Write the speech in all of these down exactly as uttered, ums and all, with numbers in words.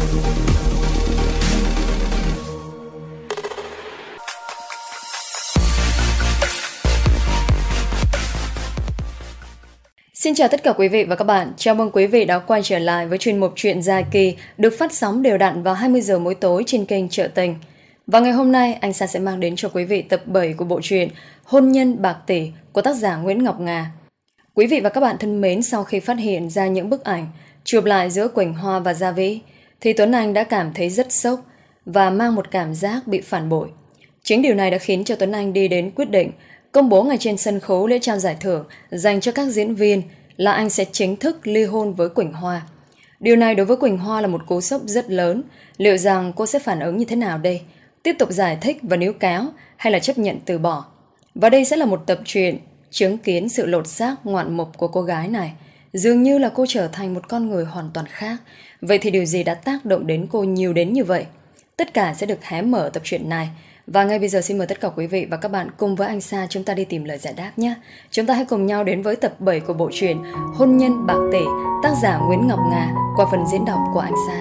Xin chào tất cả quý vị và các bạn. Chào mừng quý vị đã quay trở lại với chuyên mục Chuyện dài kỳ được phát sóng đều đặn vào hai mươi giờ mỗi tối trên kênh Trợ Tình. Và ngày hôm nay, anh Sa sẽ mang đến cho quý vị tập bảy của bộ truyện Hôn nhân bạc tỷ của tác giả Nguyễn Ngọc Nga. Quý vị và các bạn thân mến, sau khi phát hiện ra những bức ảnh chụp lại giữa Quỳnh Hoa và Gia Vĩ, thì Tuấn Anh đã cảm thấy rất sốc và mang một cảm giác bị phản bội. Chính điều này đã khiến cho Tuấn Anh đi đến quyết định công bố ngay trên sân khấu lễ trao giải thưởng dành cho các diễn viên là anh sẽ chính thức ly hôn với Quỳnh Hoa. Điều này đối với Quỳnh Hoa là một cú sốc rất lớn. Liệu rằng cô sẽ phản ứng như thế nào đây? Tiếp tục giải thích và níu kéo hay là chấp nhận từ bỏ? Và đây sẽ là một tập truyện chứng kiến sự lột xác ngoạn mục của cô gái này. Dường như là cô trở thành một con người hoàn toàn khác. Vậy thì điều gì đã tác động đến cô nhiều đến như vậy? Tất cả sẽ được hé mở tập truyện này. Và ngay bây giờ xin mời tất cả quý vị và các bạn cùng với anh Sa chúng ta đi tìm lời giải đáp nhé. Chúng ta hãy cùng nhau đến với tập bảy của bộ truyện Hôn nhân bạc tỷ, tác giả Nguyễn Ngọc Nga, qua phần diễn đọc của anh Sa.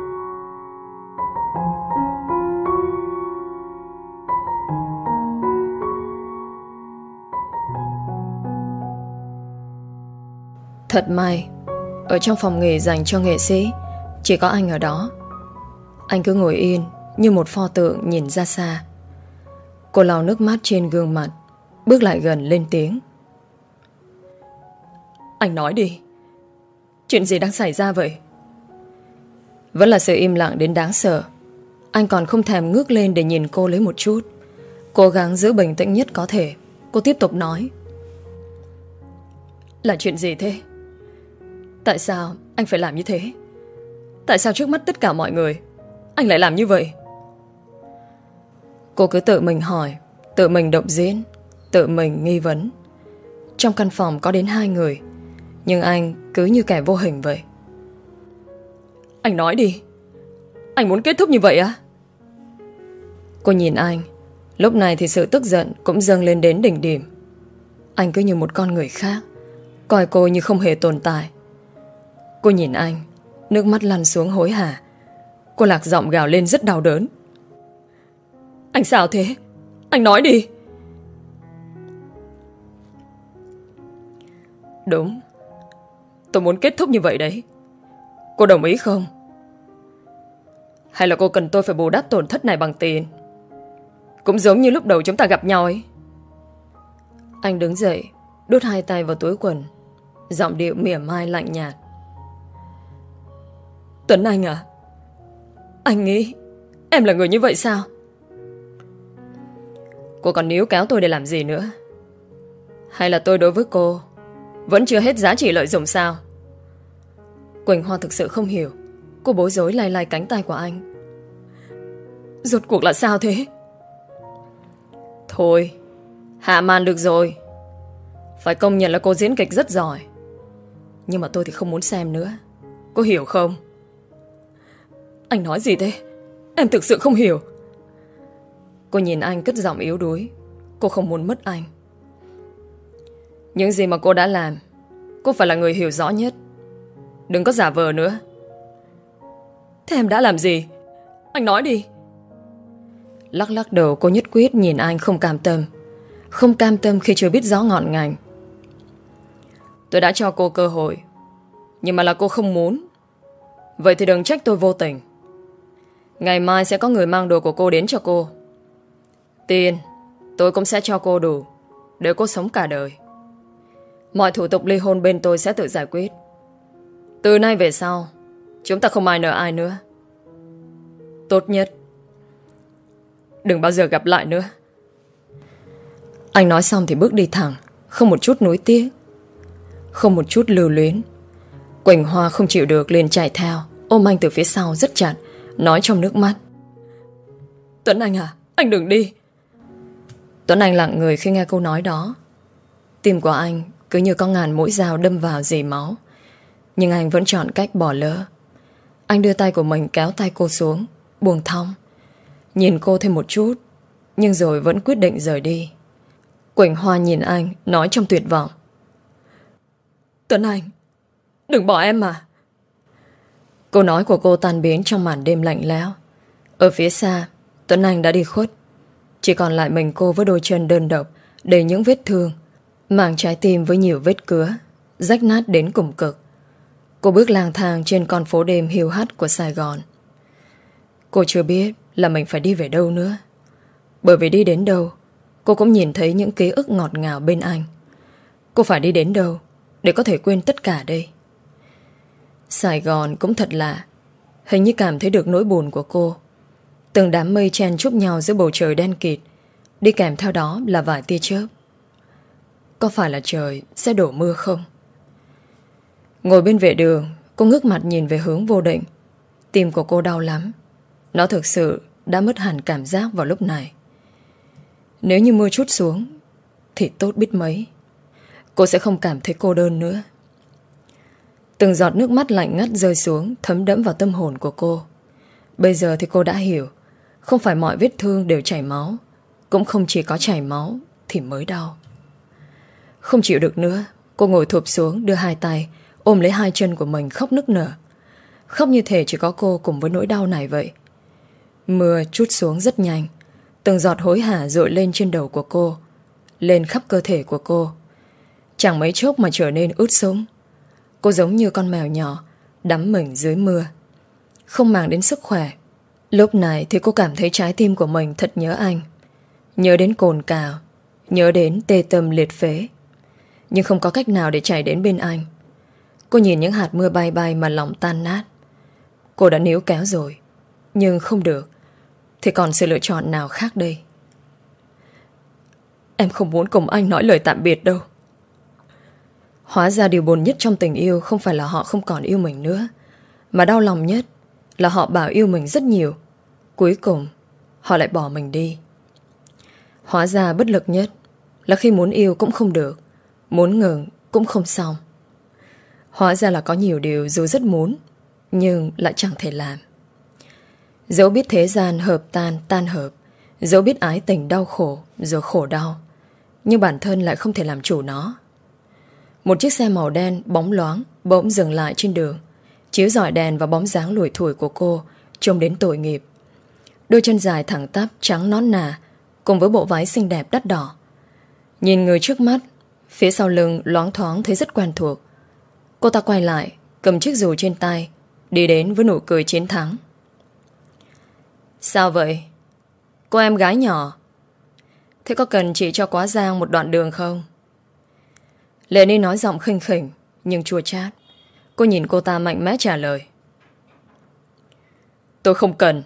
Thật may, ở trong phòng nghỉ dành cho nghệ sĩ, chỉ có anh ở đó. Anh cứ ngồi yên như một pho tượng nhìn ra xa. Cô lau nước mắt trên gương mặt, bước lại gần lên tiếng. Anh nói đi, chuyện gì đang xảy ra vậy? Vẫn là sự im lặng đến đáng sợ. Anh còn không thèm ngước lên để nhìn cô lấy một chút. Cố gắng giữ bình tĩnh nhất có thể. Cô tiếp tục nói. Là chuyện gì thế? Tại sao anh phải làm như thế? Tại sao trước mắt tất cả mọi người anh lại làm như vậy? Cô cứ tự mình hỏi, tự mình động diễn, tự mình nghi vấn. Trong căn phòng có đến hai người, nhưng anh cứ như kẻ vô hình vậy. Anh nói đi, anh muốn kết thúc như vậy á? Cô nhìn anh. Lúc này thì sự tức giận cũng dâng lên đến đỉnh điểm. Anh cứ như một con người khác, coi cô như không hề tồn tại. Cô nhìn anh, nước mắt lăn xuống hối hả. Cô lạc giọng gào lên rất đau đớn. Anh sao thế? Anh nói đi. Đúng, tôi muốn kết thúc như vậy đấy. Cô đồng ý không? Hay là cô cần tôi phải bù đắp tổn thất này bằng tiền? Cũng giống như lúc đầu chúng ta gặp nhau ấy. Anh đứng dậy, đút hai tay vào túi quần, giọng điệu mỉa mai lạnh nhạt. Tuấn Anh à, anh nghĩ em là người như vậy sao? Cô còn níu kéo tôi để làm gì nữa? Hay là tôi đối với cô vẫn chưa hết giá trị lợi dụng sao? Quỳnh Hoa thực sự không hiểu. Cô bối rối lay lay cánh tay của anh. Rốt cuộc là sao thế? Thôi, hạ màn được rồi. Phải công nhận là cô diễn kịch rất giỏi. Nhưng mà tôi thì không muốn xem nữa. Cô hiểu không? Anh nói gì thế? Em thực sự không hiểu. Cô nhìn anh cất giọng yếu đuối. Cô không muốn mất anh. Những gì mà cô đã làm, cô phải là người hiểu rõ nhất. Đừng có giả vờ nữa. Thế em đã làm gì? Anh nói đi. Lắc lắc đầu, cô nhất quyết nhìn anh không cam tâm. Không cam tâm khi chưa biết rõ ngọn ngành. Tôi đã cho cô cơ hội, nhưng mà là cô không muốn. Vậy thì đừng trách tôi vô tình. Ngày mai sẽ có người mang đồ của cô đến cho cô. Tiền tôi cũng sẽ cho cô đủ để cô sống cả đời. Mọi thủ tục ly hôn bên tôi sẽ tự giải quyết. Từ nay về sau chúng ta không ai nợ ai nữa. Tốt nhất đừng bao giờ gặp lại nữa. Anh nói xong thì bước đi thẳng, không một chút nuối tiếc, không một chút lưu luyến. Quỳnh Hoa không chịu được liền chạy theo, ôm anh từ phía sau rất chặt, nói trong nước mắt. Tuấn Anh à, anh đừng đi. Tuấn Anh lặng người khi nghe câu nói đó. Tim của anh cứ như có ngàn mũi dao đâm vào dì máu. Nhưng anh vẫn chọn cách bỏ lỡ. Anh đưa tay của mình kéo tay cô xuống, buông thõng, nhìn cô thêm một chút, nhưng rồi vẫn quyết định rời đi. Quỳnh Hoa nhìn anh, nói trong tuyệt vọng. Tuấn Anh, đừng bỏ em mà. Câu nói của cô tan biến trong màn đêm lạnh lẽo. Ở phía xa, Tuấn Anh đã đi khuất. Chỉ còn lại mình cô với đôi chân đơn độc, đầy những vết thương, mảng trái tim với nhiều vết cứa, rách nát đến cùng cực. Cô bước lang thang trên con phố đêm hiu hắt của Sài Gòn. Cô chưa biết là mình phải đi về đâu nữa. Bởi vì đi đến đâu, cô cũng nhìn thấy những ký ức ngọt ngào bên anh. Cô phải đi đến đâu để có thể quên tất cả đây? Sài Gòn cũng thật lạ. Hình như cảm thấy được nỗi buồn của cô. Từng đám mây chen chúc nhau giữa bầu trời đen kịt, đi kèm theo đó là vài tia chớp. Có phải là trời sẽ đổ mưa không? Ngồi bên vệ đường, cô ngước mặt nhìn về hướng vô định. Tim của cô đau lắm. Nó thực sự đã mất hẳn cảm giác vào lúc này. Nếu như mưa trút xuống thì tốt biết mấy. Cô sẽ không cảm thấy cô đơn nữa. Từng giọt nước mắt lạnh ngắt rơi xuống, thấm đẫm vào tâm hồn của cô. Bây giờ thì cô đã hiểu, không phải mọi vết thương đều chảy máu, cũng không chỉ có chảy máu thì mới đau. Không chịu được nữa, cô ngồi thụp xuống, đưa hai tay ôm lấy hai chân của mình, khóc nức nở. Khóc như thể chỉ có cô cùng với nỗi đau này vậy. Mưa trút xuống rất nhanh. Từng giọt hối hả dội lên trên đầu của cô, lên khắp cơ thể của cô. Chẳng mấy chốc mà trở nên ướt sũng. Cô giống như con mèo nhỏ đắm mình dưới mưa, không màng đến sức khỏe. Lúc này thì cô cảm thấy trái tim của mình thật nhớ anh. Nhớ đến cồn cào, nhớ đến tê tâm liệt phế. Nhưng không có cách nào để chạy đến bên anh. Cô nhìn những hạt mưa bay bay mà lòng tan nát. Cô đã níu kéo rồi, nhưng không được. Thì còn sự lựa chọn nào khác đây? Em không muốn cùng anh nói lời tạm biệt đâu. Hóa ra điều buồn nhất trong tình yêu không phải là họ không còn yêu mình nữa, mà đau lòng nhất là họ bảo yêu mình rất nhiều, cuối cùng họ lại bỏ mình đi. Hóa ra bất lực nhất là khi muốn yêu cũng không được, muốn ngừng cũng không xong. Hóa ra là có nhiều điều dù rất muốn, nhưng lại chẳng thể làm. Dẫu biết thế gian hợp tan tan hợp, dẫu biết ái tình đau khổ rồi khổ đau, nhưng bản thân lại không thể làm chủ nó. Một chiếc xe màu đen bóng loáng bỗng dừng lại trên đường, chiếu rọi đèn vào bóng dáng lủi thủi của cô, trông đến tội nghiệp. Đôi chân dài thẳng tắp trắng nõn nà, cùng với bộ váy xinh đẹp đắt đỏ. Nhìn người trước mắt, phía sau lưng loáng thoáng thấy rất quen thuộc. Cô ta quay lại, cầm chiếc dù trên tay, đi đến với nụ cười chiến thắng. Sao vậy? Cô em gái nhỏ. Thế có cần chị cho quá giang một đoạn đường không? Lệ Ni nói giọng khinh khỉnh nhưng chua chát. Cô nhìn cô ta mạnh mẽ trả lời. Tôi không cần.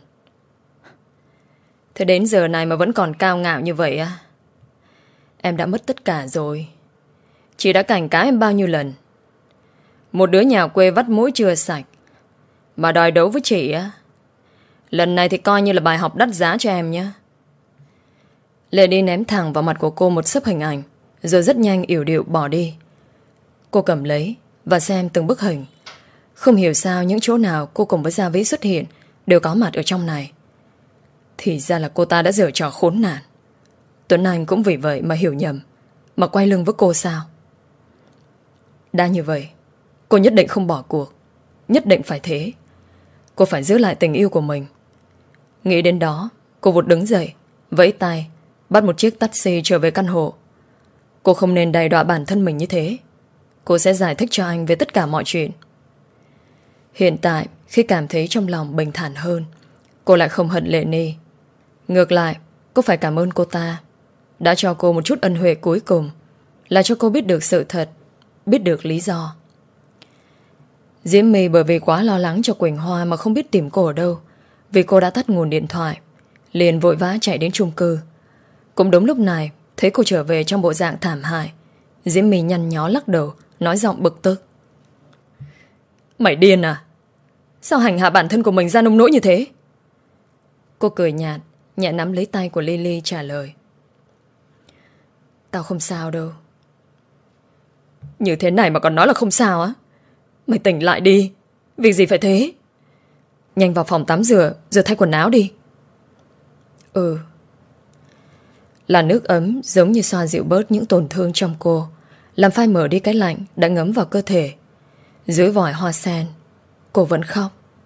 Thế đến giờ này mà vẫn còn cao ngạo như vậy à? Em đã mất tất cả rồi. Chị đã cảnh cáo em bao nhiêu lần. Một đứa nhà quê vắt mũi chưa sạch mà đòi đấu với chị á. Lần này thì coi như là bài học đắt giá cho em nhé. Lệ Ni ném thẳng vào mặt của cô một xấp hình ảnh, rồi rất nhanh yểu điệu bỏ đi. Cô cầm lấy và xem từng bức hình. Không hiểu sao những chỗ nào cô cùng với Gia Vĩ xuất hiện đều có mặt ở trong này. Thì ra là cô ta đã giở trò khốn nạn. Tuấn Anh cũng vì vậy mà hiểu nhầm, mà quay lưng với cô sao? Đã như vậy, cô nhất định không bỏ cuộc. Nhất định phải thế. Cô phải giữ lại tình yêu của mình. Nghĩ đến đó, cô vụt đứng dậy, vẫy tay, bắt một chiếc taxi trở về căn hộ. Cô không nên đày đọa bản thân mình như thế. Cô sẽ giải thích cho anh về tất cả mọi chuyện. Hiện tại, khi cảm thấy trong lòng bình thản hơn, cô lại không hận Lệ Ni. Ngược lại, cô phải cảm ơn cô ta đã cho cô một chút ân huệ cuối cùng, là cho cô biết được sự thật, biết được lý do. Diễm My bởi vì quá lo lắng cho Quỳnh Hoa mà không biết tìm cô ở đâu, vì cô đã tắt nguồn điện thoại, liền vội vã chạy đến chung cư. Cũng đúng lúc này, thấy cô trở về trong bộ dạng thảm hại, Diễm My nhăn nhó lắc đầu, nói giọng bực tức. Mày điên à? Sao hành hạ bản thân của mình ra nông nỗi như thế? Cô cười nhạt, nhẹ nắm lấy tay của Lily trả lời. Tao không sao đâu. Như thế này mà còn nói là không sao á? Mày tỉnh lại đi. Việc gì phải thế? Nhanh vào phòng tắm rửa, rửa thay quần áo đi. Ừ. Là nước ấm giống như xoa dịu bớt những tổn thương trong cô, làm phai mở đi cái lạnh đã ngấm vào cơ thể. Dưới vòi hoa sen, cô vẫn khóc.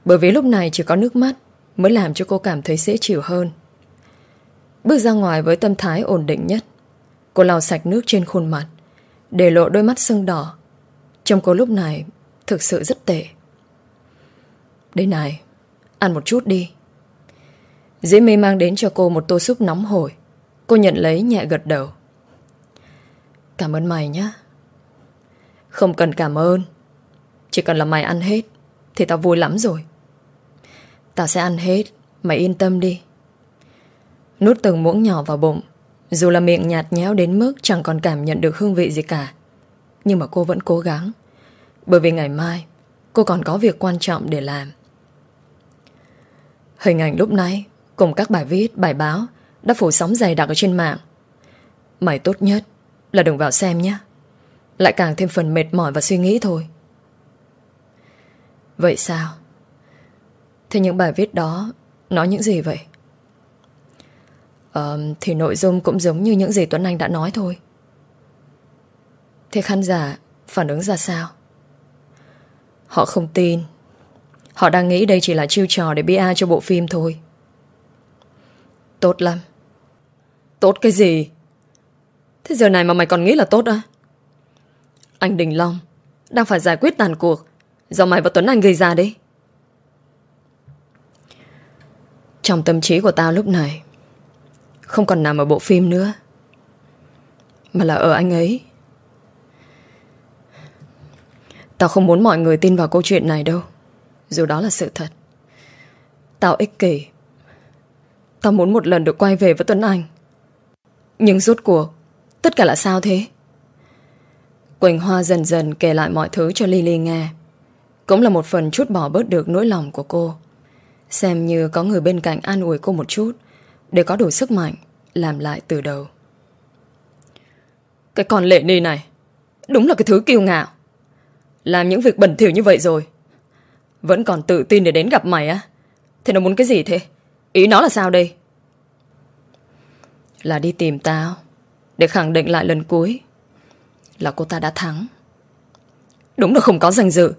Bởi vì lúc này chỉ có nước mắt mới làm cho cô cảm thấy dễ chịu hơn. Bước ra ngoài với tâm thái ổn định nhất, cô lau sạch nước trên khuôn mặt, để lộ đôi mắt sưng đỏ. Trông cô lúc này thực sự rất tệ. Đây này, ăn một chút đi. Diễm My mang đến cho cô một tô súp nóng hổi. Cô nhận lấy nhẹ gật đầu. Cảm ơn mày nhé. Không cần cảm ơn. Chỉ cần là mày ăn hết thì tao vui lắm rồi. Tao sẽ ăn hết, mày yên tâm đi. Nuốt từng muỗng nhỏ vào bụng, dù là miệng nhạt nhẽo đến mức chẳng còn cảm nhận được hương vị gì cả, nhưng mà cô vẫn cố gắng. Bởi vì ngày mai cô còn có việc quan trọng để làm. Hình ảnh lúc nãy cùng các bài viết, bài báo đã phủ sóng dày đặc ở trên mạng. Mày tốt nhất là đừng vào xem nhé. Lại càng thêm phần mệt mỏi và suy nghĩ thôi. Vậy sao? Thế những bài viết đó nói những gì vậy? Ờ, thì nội dung cũng giống như những gì Tuấn Anh đã nói thôi. Thế khán giả phản ứng ra sao? Họ không tin. Họ đang nghĩ đây chỉ là chiêu trò để pê e cho bộ phim thôi. Tốt lắm. Tốt cái gì? Thế giờ này mà mày còn nghĩ là tốt à? Anh Đình Long đang phải giải quyết tàn cuộc do mày và Tuấn Anh gây ra đấy. Trong tâm trí của tao lúc này không còn nằm ở bộ phim nữa, mà là ở anh ấy. Tao không muốn mọi người tin vào câu chuyện này đâu, dù đó là sự thật. Tao ích kỷ. Tao muốn một lần được quay về với Tuấn Anh. Nhưng rốt cuộc tất cả là sao thế? Quỳnh Hoa dần dần kể lại mọi thứ cho Lily nghe. Cũng là một phần chút bỏ bớt được nỗi lòng của cô, xem như có người bên cạnh an ủi cô một chút, để có đủ sức mạnh làm lại từ đầu. Cái con Lệ Ni này đúng là cái thứ kiêu ngạo. Làm những việc bẩn thỉu như vậy rồi vẫn còn tự tin để đến gặp mày á? Thế nó muốn cái gì thế? Ý nó là sao đây? Là đi tìm tao để khẳng định lại lần cuối là cô ta đã thắng. Đúng là không có danh dự.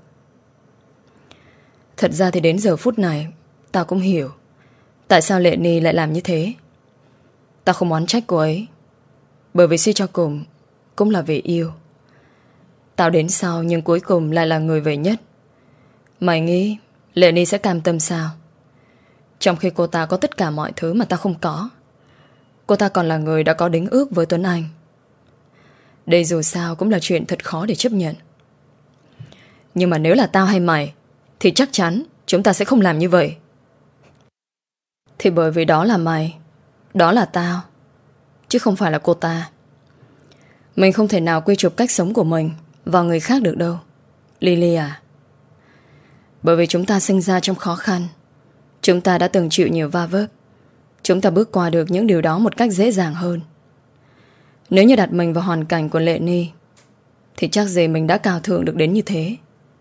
Thật ra thì đến giờ phút này tao cũng hiểu tại sao Lệ Ni lại làm như thế. Tao không oán trách cô ấy, bởi vì suy cho cùng cũng là vì yêu. Tao đến sau nhưng cuối cùng lại là người về nhất. Mày nghĩ Lệ Ni sẽ cam tâm sao? Trong khi cô ta có tất cả mọi thứ mà tao không có. Cô ta còn là người đã có đính ước với Tuấn Anh. Đây dù sao cũng là chuyện thật khó để chấp nhận. Nhưng mà nếu là tao hay mày thì chắc chắn chúng ta sẽ không làm như vậy. Thì bởi vì đó là mày, đó là tao, chứ không phải là cô ta. Mình không thể nào quy chụp cách sống của mình vào người khác được đâu, Lily à. Bởi vì chúng ta sinh ra trong khó khăn, chúng ta đã từng chịu nhiều va vấp, chúng ta bước qua được những điều đó một cách dễ dàng hơn. Nếu như đặt mình vào hoàn cảnh của Lệ Ni thì chắc gì mình đã cao thượng được đến như thế.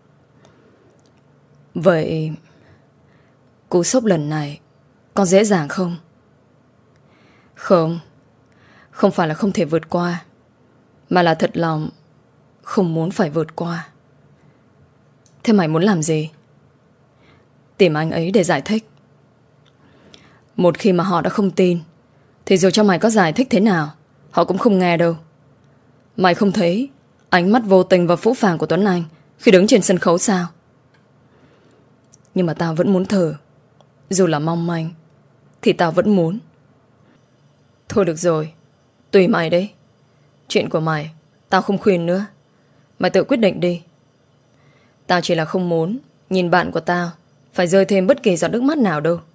Vậy cú sốc lần này có dễ dàng không? Không. Không phải là không thể vượt qua, mà là thật lòng không muốn phải vượt qua. Thế mày muốn làm gì? Tìm anh ấy để giải thích. Một khi mà họ đã không tin thì dù cho mày có giải thích thế nào họ cũng không nghe đâu. Mày không thấy ánh mắt vô tình và phũ phàng của Tuấn Anh khi đứng trên sân khấu sao? Nhưng mà tao vẫn muốn thử. Dù là mong manh thì tao vẫn muốn. Thôi được rồi, tùy mày đấy. Chuyện của mày tao không khuyên nữa. Mày tự quyết định đi. Tao chỉ là không muốn nhìn bạn của tao phải rơi thêm bất kỳ giọt nước mắt nào đâu.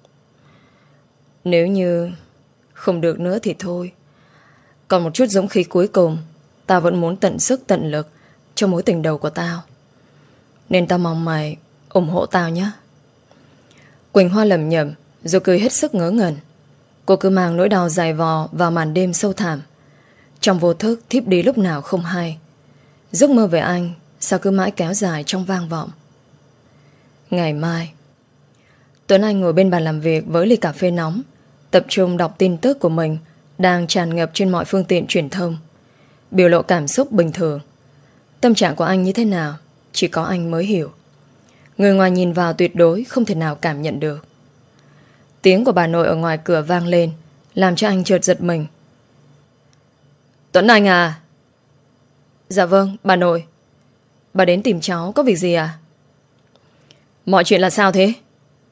Nếu như không được nữa thì thôi. Còn một chút dũng khí cuối cùng, tao vẫn muốn tận sức tận lực cho mối tình đầu của tao. Nên tao mong mày ủng hộ tao nhé. Quỳnh Hoa lẩm nhẩm rồi cười hết sức ngớ ngẩn. Cô cứ mang nỗi đau dài vò vào màn đêm sâu thẳm, trong vô thức thiếp đi lúc nào không hay. Giấc mơ về anh sao cứ mãi kéo dài trong vang vọng. Ngày mai, Tuấn Anh ngồi bên bàn làm việc với ly cà phê nóng, tập trung đọc tin tức của mình đang tràn ngập trên mọi phương tiện truyền thông, biểu lộ cảm xúc bình thường. Tâm trạng của anh như thế nào chỉ có anh mới hiểu. Người ngoài nhìn vào tuyệt đối không thể nào cảm nhận được. Tiếng của bà nội ở ngoài cửa vang lên, làm cho anh chợt giật mình. Tuấn Anh à? Dạ vâng, bà nội. Bà đến tìm cháu có việc gì à? Mọi chuyện là sao thế?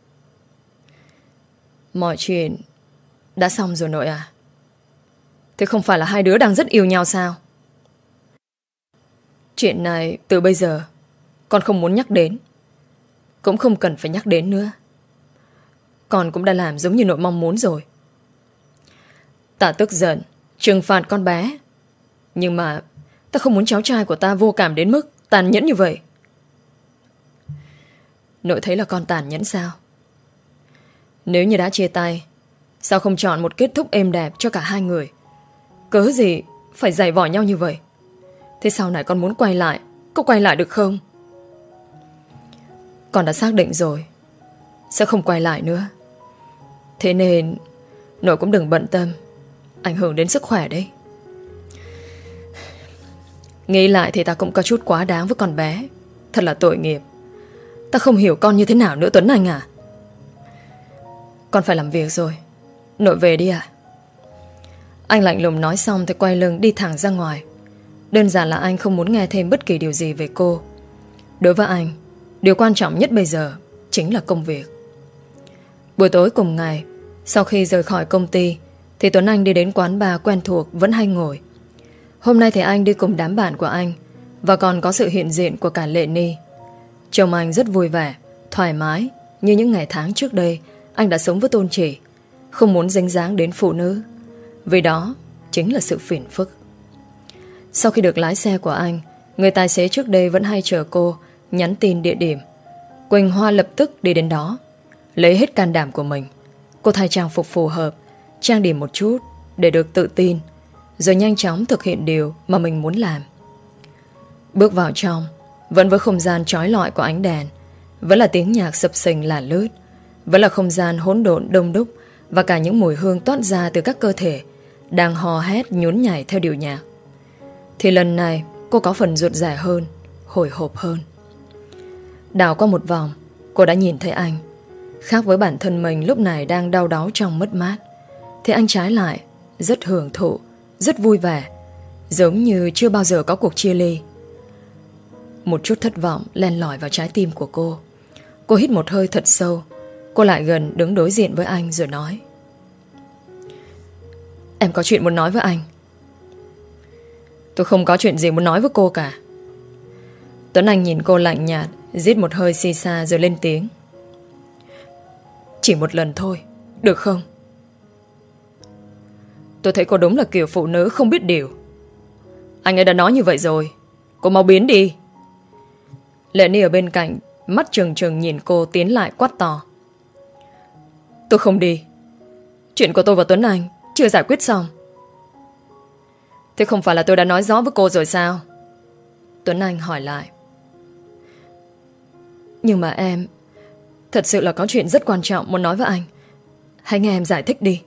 Mọi chuyện đã xong rồi nội à? Thế không phải là hai đứa đang rất yêu nhau sao? Chuyện này từ bây giờ con không muốn nhắc đến, cũng không cần phải nhắc đến nữa. Con cũng đã làm giống như nội mong muốn rồi. Ta tức giận trừng phạt con bé, nhưng mà ta không muốn cháu trai của ta vô cảm đến mức tàn nhẫn như vậy. Nội thấy là con tàn nhẫn sao? Nếu như đã chia tay, sao không chọn một kết thúc êm đẹp cho cả hai người? Cớ gì phải giày vò nhau như vậy? Thế sau này con muốn quay lại, có quay lại được không? Con đã xác định rồi, sẽ không quay lại nữa. Thế nên nội cũng đừng bận tâm, ảnh hưởng đến sức khỏe đấy. Nghĩ lại thì ta cũng có chút quá đáng với con bé. Thật là tội nghiệp. Ta không hiểu con như thế nào nữa Tuấn Anh à. Con phải làm việc rồi, nội về đi à? Anh lạnh lùng nói xong thì quay lưng đi thẳng ra ngoài. Đơn giản là anh không muốn nghe thêm bất kỳ điều gì về cô. Đối với anh, điều quan trọng nhất bây giờ chính là công việc. Buổi tối cùng ngày, sau khi rời khỏi công ty, thì Tuấn Anh đi đến quán bar quen thuộc vẫn hay ngồi. Hôm nay thì anh đi cùng đám bạn của anh, và còn có sự hiện diện của cả Lệ Ni. Trông anh rất vui vẻ, thoải mái, như những ngày tháng trước đây anh đã sống với Tôn Chỉ, không muốn dính dáng đến phụ nữ, vì đó chính là sự phiền phức. Sau khi được lái xe của anh, người tài xế trước đây vẫn hay chờ cô nhắn tin địa điểm. Quỳnh Hoa lập tức đi đến đó. Lấy hết can đảm của mình, cô thay trang phục phù hợp, trang điểm một chút để được tự tin, rồi nhanh chóng thực hiện điều mà mình muốn làm. Bước vào trong, vẫn với không gian chói lọi của ánh đèn, vẫn là tiếng nhạc sập sình là lướt, vẫn là không gian hỗn độn đông đúc, và cả những mùi hương toát ra từ các cơ thể đang hò hét nhún nhảy theo điệu nhạc. Thì lần này cô có phần rụt rè hơn, hồi hộp hơn. Đảo qua một vòng, cô đã nhìn thấy anh. Khác với bản thân mình lúc này đang đau đáu trong mất mát, thì anh trái lại rất hưởng thụ, rất vui vẻ, giống như chưa bao giờ có cuộc chia ly. Một chút thất vọng len lỏi vào trái tim của cô. Cô hít một hơi thật sâu. Cô lại gần đứng đối diện với anh rồi nói: Em có chuyện muốn nói với anh. Tôi không có chuyện gì muốn nói với cô cả. Tuấn Anh nhìn cô lạnh nhạt, rít một hơi xì xa rồi lên tiếng: Chỉ một lần thôi, được không? Tôi thấy cô đúng là kiểu phụ nữ không biết điều. Anh ấy đã nói như vậy rồi, cô mau biến đi. Lệ Ni ở bên cạnh, mắt trừng trừng nhìn cô tiến lại quát to: Tôi không đi. Chuyện của tôi và Tuấn Anh chưa giải quyết xong. Thế không phải là tôi đã nói rõ với cô rồi sao? Tuấn Anh hỏi lại. Nhưng mà em thật sự là có chuyện rất quan trọng muốn nói với anh. Hãy nghe em giải thích đi.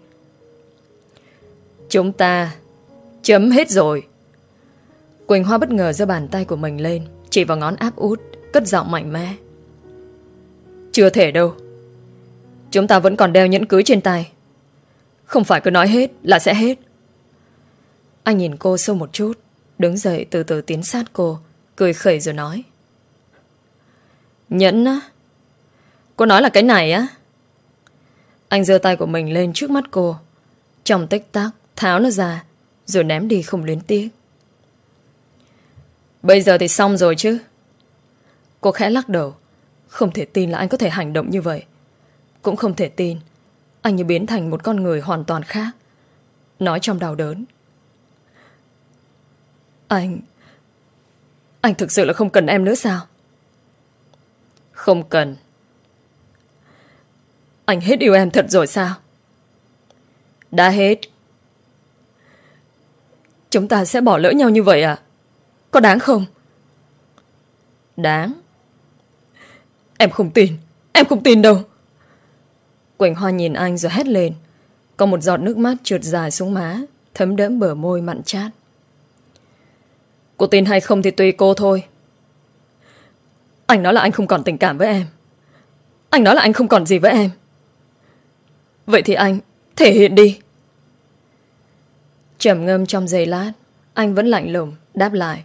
Chúng ta chấm hết rồi. Quỳnh Hoa bất ngờ giơ bàn tay của mình lên, chỉ vào ngón áp út, cất giọng mạnh mẽ: Chưa thể đâu. Chúng ta vẫn còn đeo nhẫn cưới trên tay. Không phải cứ nói hết là sẽ hết. Anh nhìn cô sâu một chút, đứng dậy từ từ tiến sát cô, cười khẩy rồi nói: Nhẫn á? Cô nói là cái này á? Anh giơ tay của mình lên trước mắt cô, trong tích tắc tháo nó ra, rồi ném đi không luyến tiếc. Bây giờ thì xong rồi chứ? Cô khẽ lắc đầu, không thể tin là anh có thể hành động như vậy. Cũng không thể tin anh như biến thành một con người hoàn toàn khác. Nói trong đau đớn: Anh Anh thực sự là không cần em nữa sao? Không cần. Anh hết yêu em thật rồi sao? Đã hết. Chúng ta sẽ bỏ lỡ nhau như vậy à? Có đáng không? Đáng. Em không tin. Em không tin đâu. Quỳnh Hoa nhìn anh rồi hét lên. Có một giọt nước mắt trượt dài xuống má, thấm đẫm bờ môi mặn chát. Cô tin hay không thì tùy cô thôi. Anh nói là anh không còn tình cảm với em. Anh nói là anh không còn gì với em. Vậy thì anh thể hiện đi. Trầm ngâm trong giây lát, anh vẫn lạnh lùng đáp lại.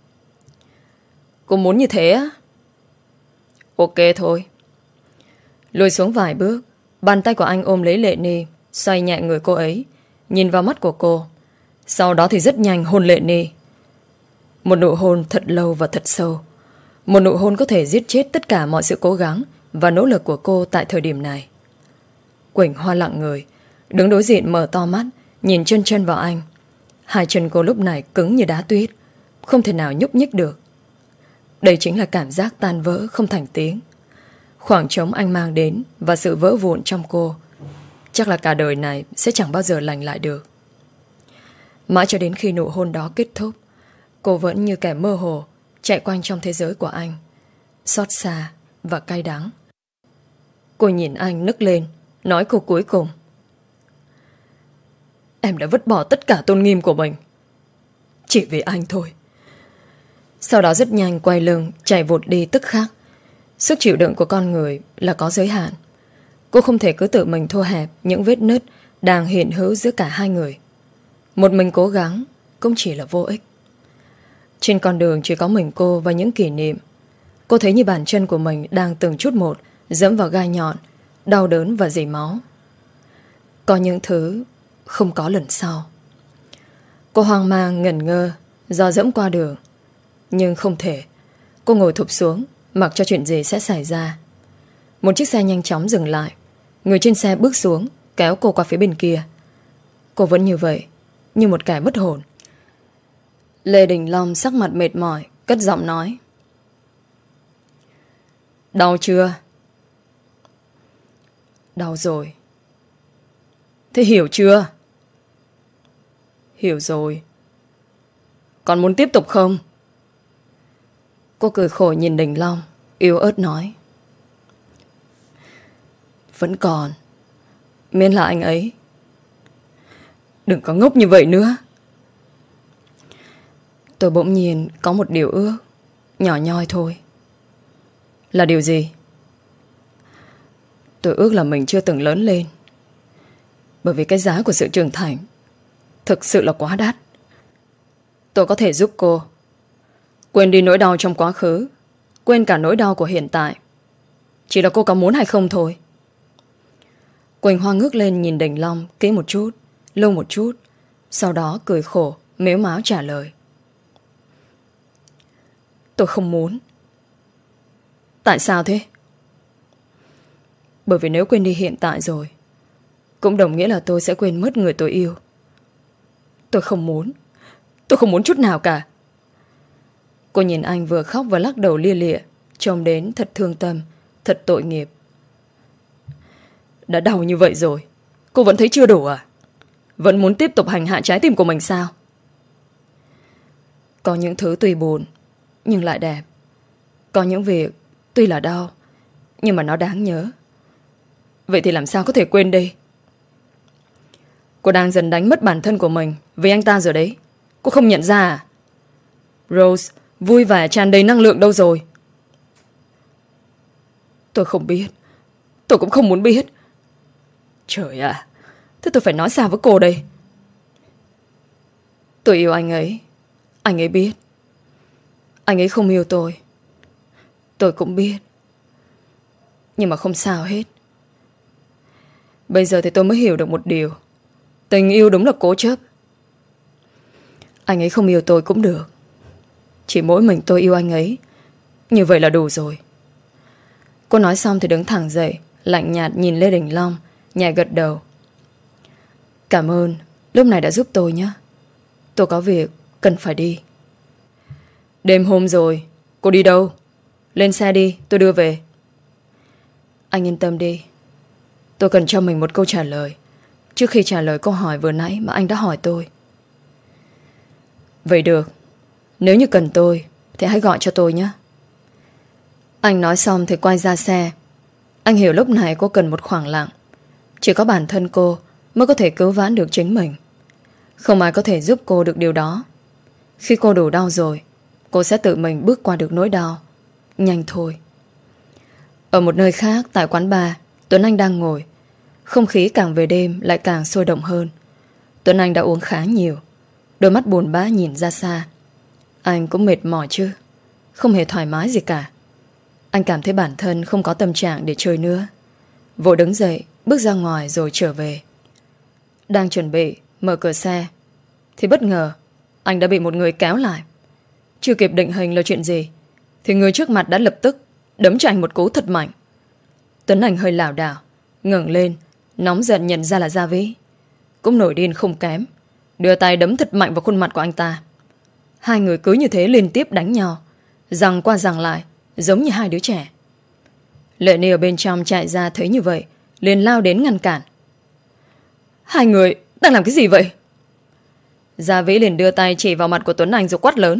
Cô muốn như thế á? Ok thôi. Lùi xuống vài bước, bàn tay của anh ôm lấy Lệ Ni, xoay nhẹ người cô ấy, nhìn vào mắt của cô. Sau đó thì rất nhanh hôn Lệ Ni. Một nụ hôn thật lâu và thật sâu. Một nụ hôn có thể giết chết tất cả mọi sự cố gắng và nỗ lực của cô tại thời điểm này. Quỳnh Hoa lặng người, đứng đối diện mở to mắt, nhìn chân chân vào anh. Hai chân cô lúc này cứng như đá tuyết, không thể nào nhúc nhích được. Đây chính là cảm giác tan vỡ không thành tiếng. Khoảng trống anh mang đến và sự vỡ vụn trong cô, chắc là cả đời này sẽ chẳng bao giờ lành lại được. Mãi cho đến khi nụ hôn đó kết thúc, cô vẫn như kẻ mơ hồ chạy quanh trong thế giới của anh, xót xa và cay đắng. Cô nhìn anh nức lên, nói câu cuối cùng. Em đã vứt bỏ tất cả tôn nghiêm của mình chỉ vì anh thôi. Sau đó rất nhanh quay lưng chạy vụt đi tức khắc. Sức chịu đựng của con người là có giới hạn. Cô không thể cứ tự mình thu hẹp những vết nứt đang hiện hữu giữa cả hai người. Một mình cố gắng cũng chỉ là vô ích. Trên con đường chỉ có mình cô và những kỷ niệm. Cô thấy như bàn chân của mình đang từng chút một dẫm vào gai nhọn, đau đớn và rỉ máu. Có những thứ không có lần sau. Cô hoang mang ngẩn ngơ do dẫm qua đường. Nhưng không thể. Cô ngồi thụp xuống, mặc cho chuyện gì sẽ xảy ra. Một chiếc xe nhanh chóng dừng lại. Người trên xe bước xuống, kéo cô qua phía bên kia. Cô vẫn như vậy, như một kẻ mất hồn. Lê Đình Long sắc mặt mệt mỏi, cất giọng nói. Đau chưa? Đau rồi. Thế hiểu chưa? Hiểu rồi. Còn muốn tiếp tục không? Cô cười khổ nhìn Đình Long, yếu ớt nói. Vẫn còn. Miễn là anh ấy. Đừng có ngốc như vậy nữa. Tôi bỗng nhiên có một điều ước, nhỏ nhoi thôi. Là điều gì? Tôi ước là mình chưa từng lớn lên. Bởi vì cái giá của sự trưởng thành thực sự là quá đắt. Tôi có thể giúp cô quên đi nỗi đau trong quá khứ, quên cả nỗi đau của hiện tại. Chỉ là cô có muốn hay không thôi. Quỳnh Hoa ngước lên nhìn Đình Long kỹ một chút, lâu một chút, sau đó cười khổ, mếu máo trả lời. Tôi không muốn. Tại sao thế? Bởi vì nếu quên đi hiện tại rồi, cũng đồng nghĩa là tôi sẽ quên mất người tôi yêu. Tôi không muốn. Tôi không muốn chút nào cả. Cô nhìn anh vừa khóc vừa lắc đầu lia lịa, trông đến thật thương tâm, thật tội nghiệp. Đã đau như vậy rồi, cô vẫn thấy chưa đủ à? Vẫn muốn tiếp tục hành hạ trái tim của mình sao? Có những thứ tuy buồn nhưng lại đẹp. Có những việc tuy là đau nhưng mà nó đáng nhớ. Vậy thì làm sao có thể quên đi? Cô đang dần đánh mất bản thân của mình vì anh ta rồi đấy. Cô không nhận ra à? Rose vui vẻ tràn đầy năng lượng đâu rồi? Tôi không biết. Tôi cũng không muốn biết. Trời ạ, à, thế tôi phải nói sao với cô đây? Tôi yêu anh ấy. Anh ấy biết. Anh ấy không yêu tôi. Tôi cũng biết. Nhưng mà không sao hết. Bây giờ thì tôi mới hiểu được một điều. Tình yêu đúng là cố chấp. Anh ấy không yêu tôi cũng được. Chỉ mỗi mình tôi yêu anh ấy. Như vậy là đủ rồi. Cô nói xong thì đứng thẳng dậy, lạnh nhạt nhìn Lê Đình Long, nhẹ gật đầu. Cảm ơn, lúc này đã giúp tôi nhé. Tôi có việc cần phải đi. Đêm hôm rồi, cô đi đâu? Lên xe đi, tôi đưa về. Anh yên tâm đi. Tôi cần cho mình một câu trả lời trước khi trả lời câu hỏi vừa nãy mà anh đã hỏi tôi. Vậy được. Nếu như cần tôi thì hãy gọi cho tôi nhé. Anh nói xong thì quay ra xe. Anh hiểu lúc này cô cần một khoảng lặng. Chỉ có bản thân cô mới có thể cứu vãn được chính mình. Không ai có thể giúp cô được điều đó. Khi cô đủ đau rồi, cô sẽ tự mình bước qua được nỗi đau. Nhanh thôi. Ở một nơi khác tại quán bar, Tuấn Anh đang ngồi. Không khí càng về đêm lại càng sôi động hơn. Tuấn Anh đã uống khá nhiều. Đôi mắt buồn bã nhìn ra xa. Anh cũng mệt mỏi chứ, không hề thoải mái gì cả. Anh cảm thấy bản thân không có tâm trạng để chơi nữa. Vội đứng dậy, bước ra ngoài rồi trở về. Đang chuẩn bị mở cửa xe thì bất ngờ anh đã bị một người kéo lại. Chưa kịp định hình là chuyện gì thì người trước mặt đã lập tức đấm cho anh một cú thật mạnh. Tuấn Anh hơi lảo đảo, ngẩng lên, nóng giận nhận ra là Gia Vĩ. Cũng nổi điên không kém, đưa tay đấm thật mạnh vào khuôn mặt của anh ta. Hai người cứ như thế liên tiếp đánh nhau, giằng qua giằng lại, giống như hai đứa trẻ. Lệ Ni ở bên trong chạy ra thấy như vậy, liền lao đến ngăn cản. Hai người đang làm cái gì vậy? Gia Vĩ liền đưa tay chỉ vào mặt của Tuấn Anh rồi quát lớn.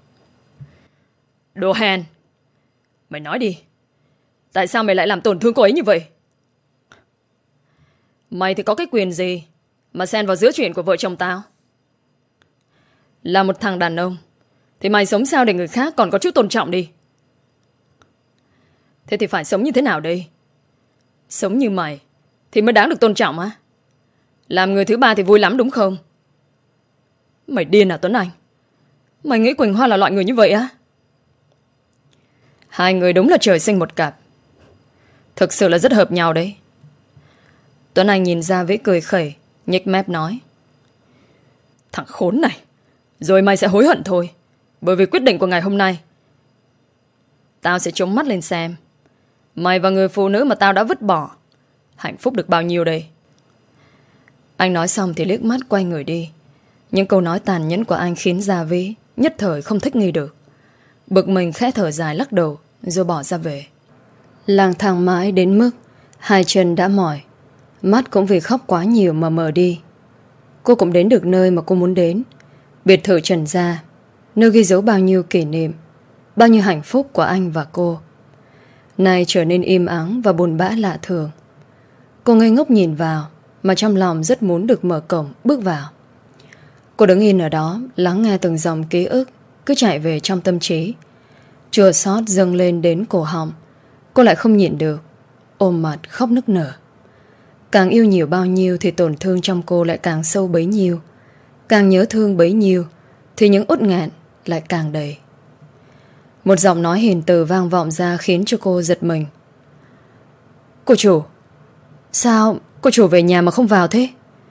Đồ hèn! Mày nói đi, tại sao mày lại làm tổn thương cô ấy như vậy? Mày thì có cái quyền gì mà xen vào giữa chuyện của vợ chồng tao? Là một thằng đàn ông thì mày sống sao để người khác còn có chút tôn trọng đi? Thế thì phải sống như thế nào đây? Sống như mày thì mới đáng được tôn trọng á? Làm người thứ ba thì vui lắm đúng không? Mày điên à Tuấn Anh? Mày nghĩ Quỳnh Hoa là loại người như vậy á? Hai người đúng là trời sinh một cặp. Thực sự là rất hợp nhau đấy. Tuấn Anh nhìn Gia Vĩ cười khẩy, nhếch mép nói. Thằng khốn này, rồi mày sẽ hối hận thôi. Bởi vì quyết định của ngày hôm nay, tao sẽ chống mắt lên xem mày và người phụ nữ mà tao đã vứt bỏ hạnh phúc được bao nhiêu đây. Anh nói xong thì liếc mắt quay người đi. Những câu nói tàn nhẫn của anh khiến Gia Vĩ nhất thời không thích nghi được. Bực mình khẽ thở dài lắc đầu rồi bỏ ra về. Lang thang mãi đến mức hai chân đã mỏi, mắt cũng vì khóc quá nhiều mà mờ đi. Cô cũng đến được nơi mà cô muốn đến, biệt thự Trần Gia, nơi ghi dấu bao nhiêu kỷ niệm, bao nhiêu hạnh phúc của anh và cô. Nay trở nên im ắng và buồn bã lạ thường. Cô ngây ngốc nhìn vào, mà trong lòng rất muốn được mở cổng bước vào. Cô đứng yên ở đó, lắng nghe từng dòng ký ức cứ chạy về trong tâm trí. Chua xót dâng lên đến cổ họng. Cô lại không nhịn được, ôm mặt khóc nức nở. Càng yêu nhiều bao nhiêu thì tổn thương trong cô lại càng sâu bấy nhiêu. Càng nhớ thương bấy nhiêu thì những uất nghẹn lại càng đầy. Một giọng nói hiền từ vang vọng ra khiến cho cô giật mình. Cô chủ, sao cô chủ về nhà mà không vào thế?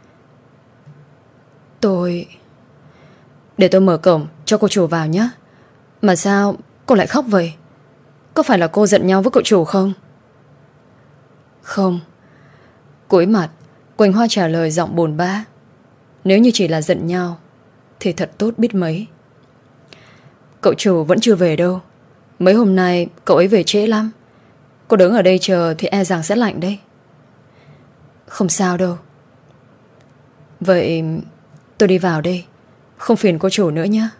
Tôi... Để tôi mở cổng cho cô chủ vào nhé. Mà sao cô lại khóc vậy? Có phải là cô giận nhau với cậu chủ không? Không. Cúi mặt, Quỳnh Hoa trả lời giọng buồn bã. Nếu như chỉ là giận nhau thì thật tốt biết mấy. Cậu chủ vẫn chưa về đâu. Mấy hôm nay cậu ấy về trễ lắm. Cô đứng ở đây chờ thì e rằng sẽ lạnh đấy. Không sao đâu. Vậy tôi đi vào đây, không phiền cô chủ nữa nhé.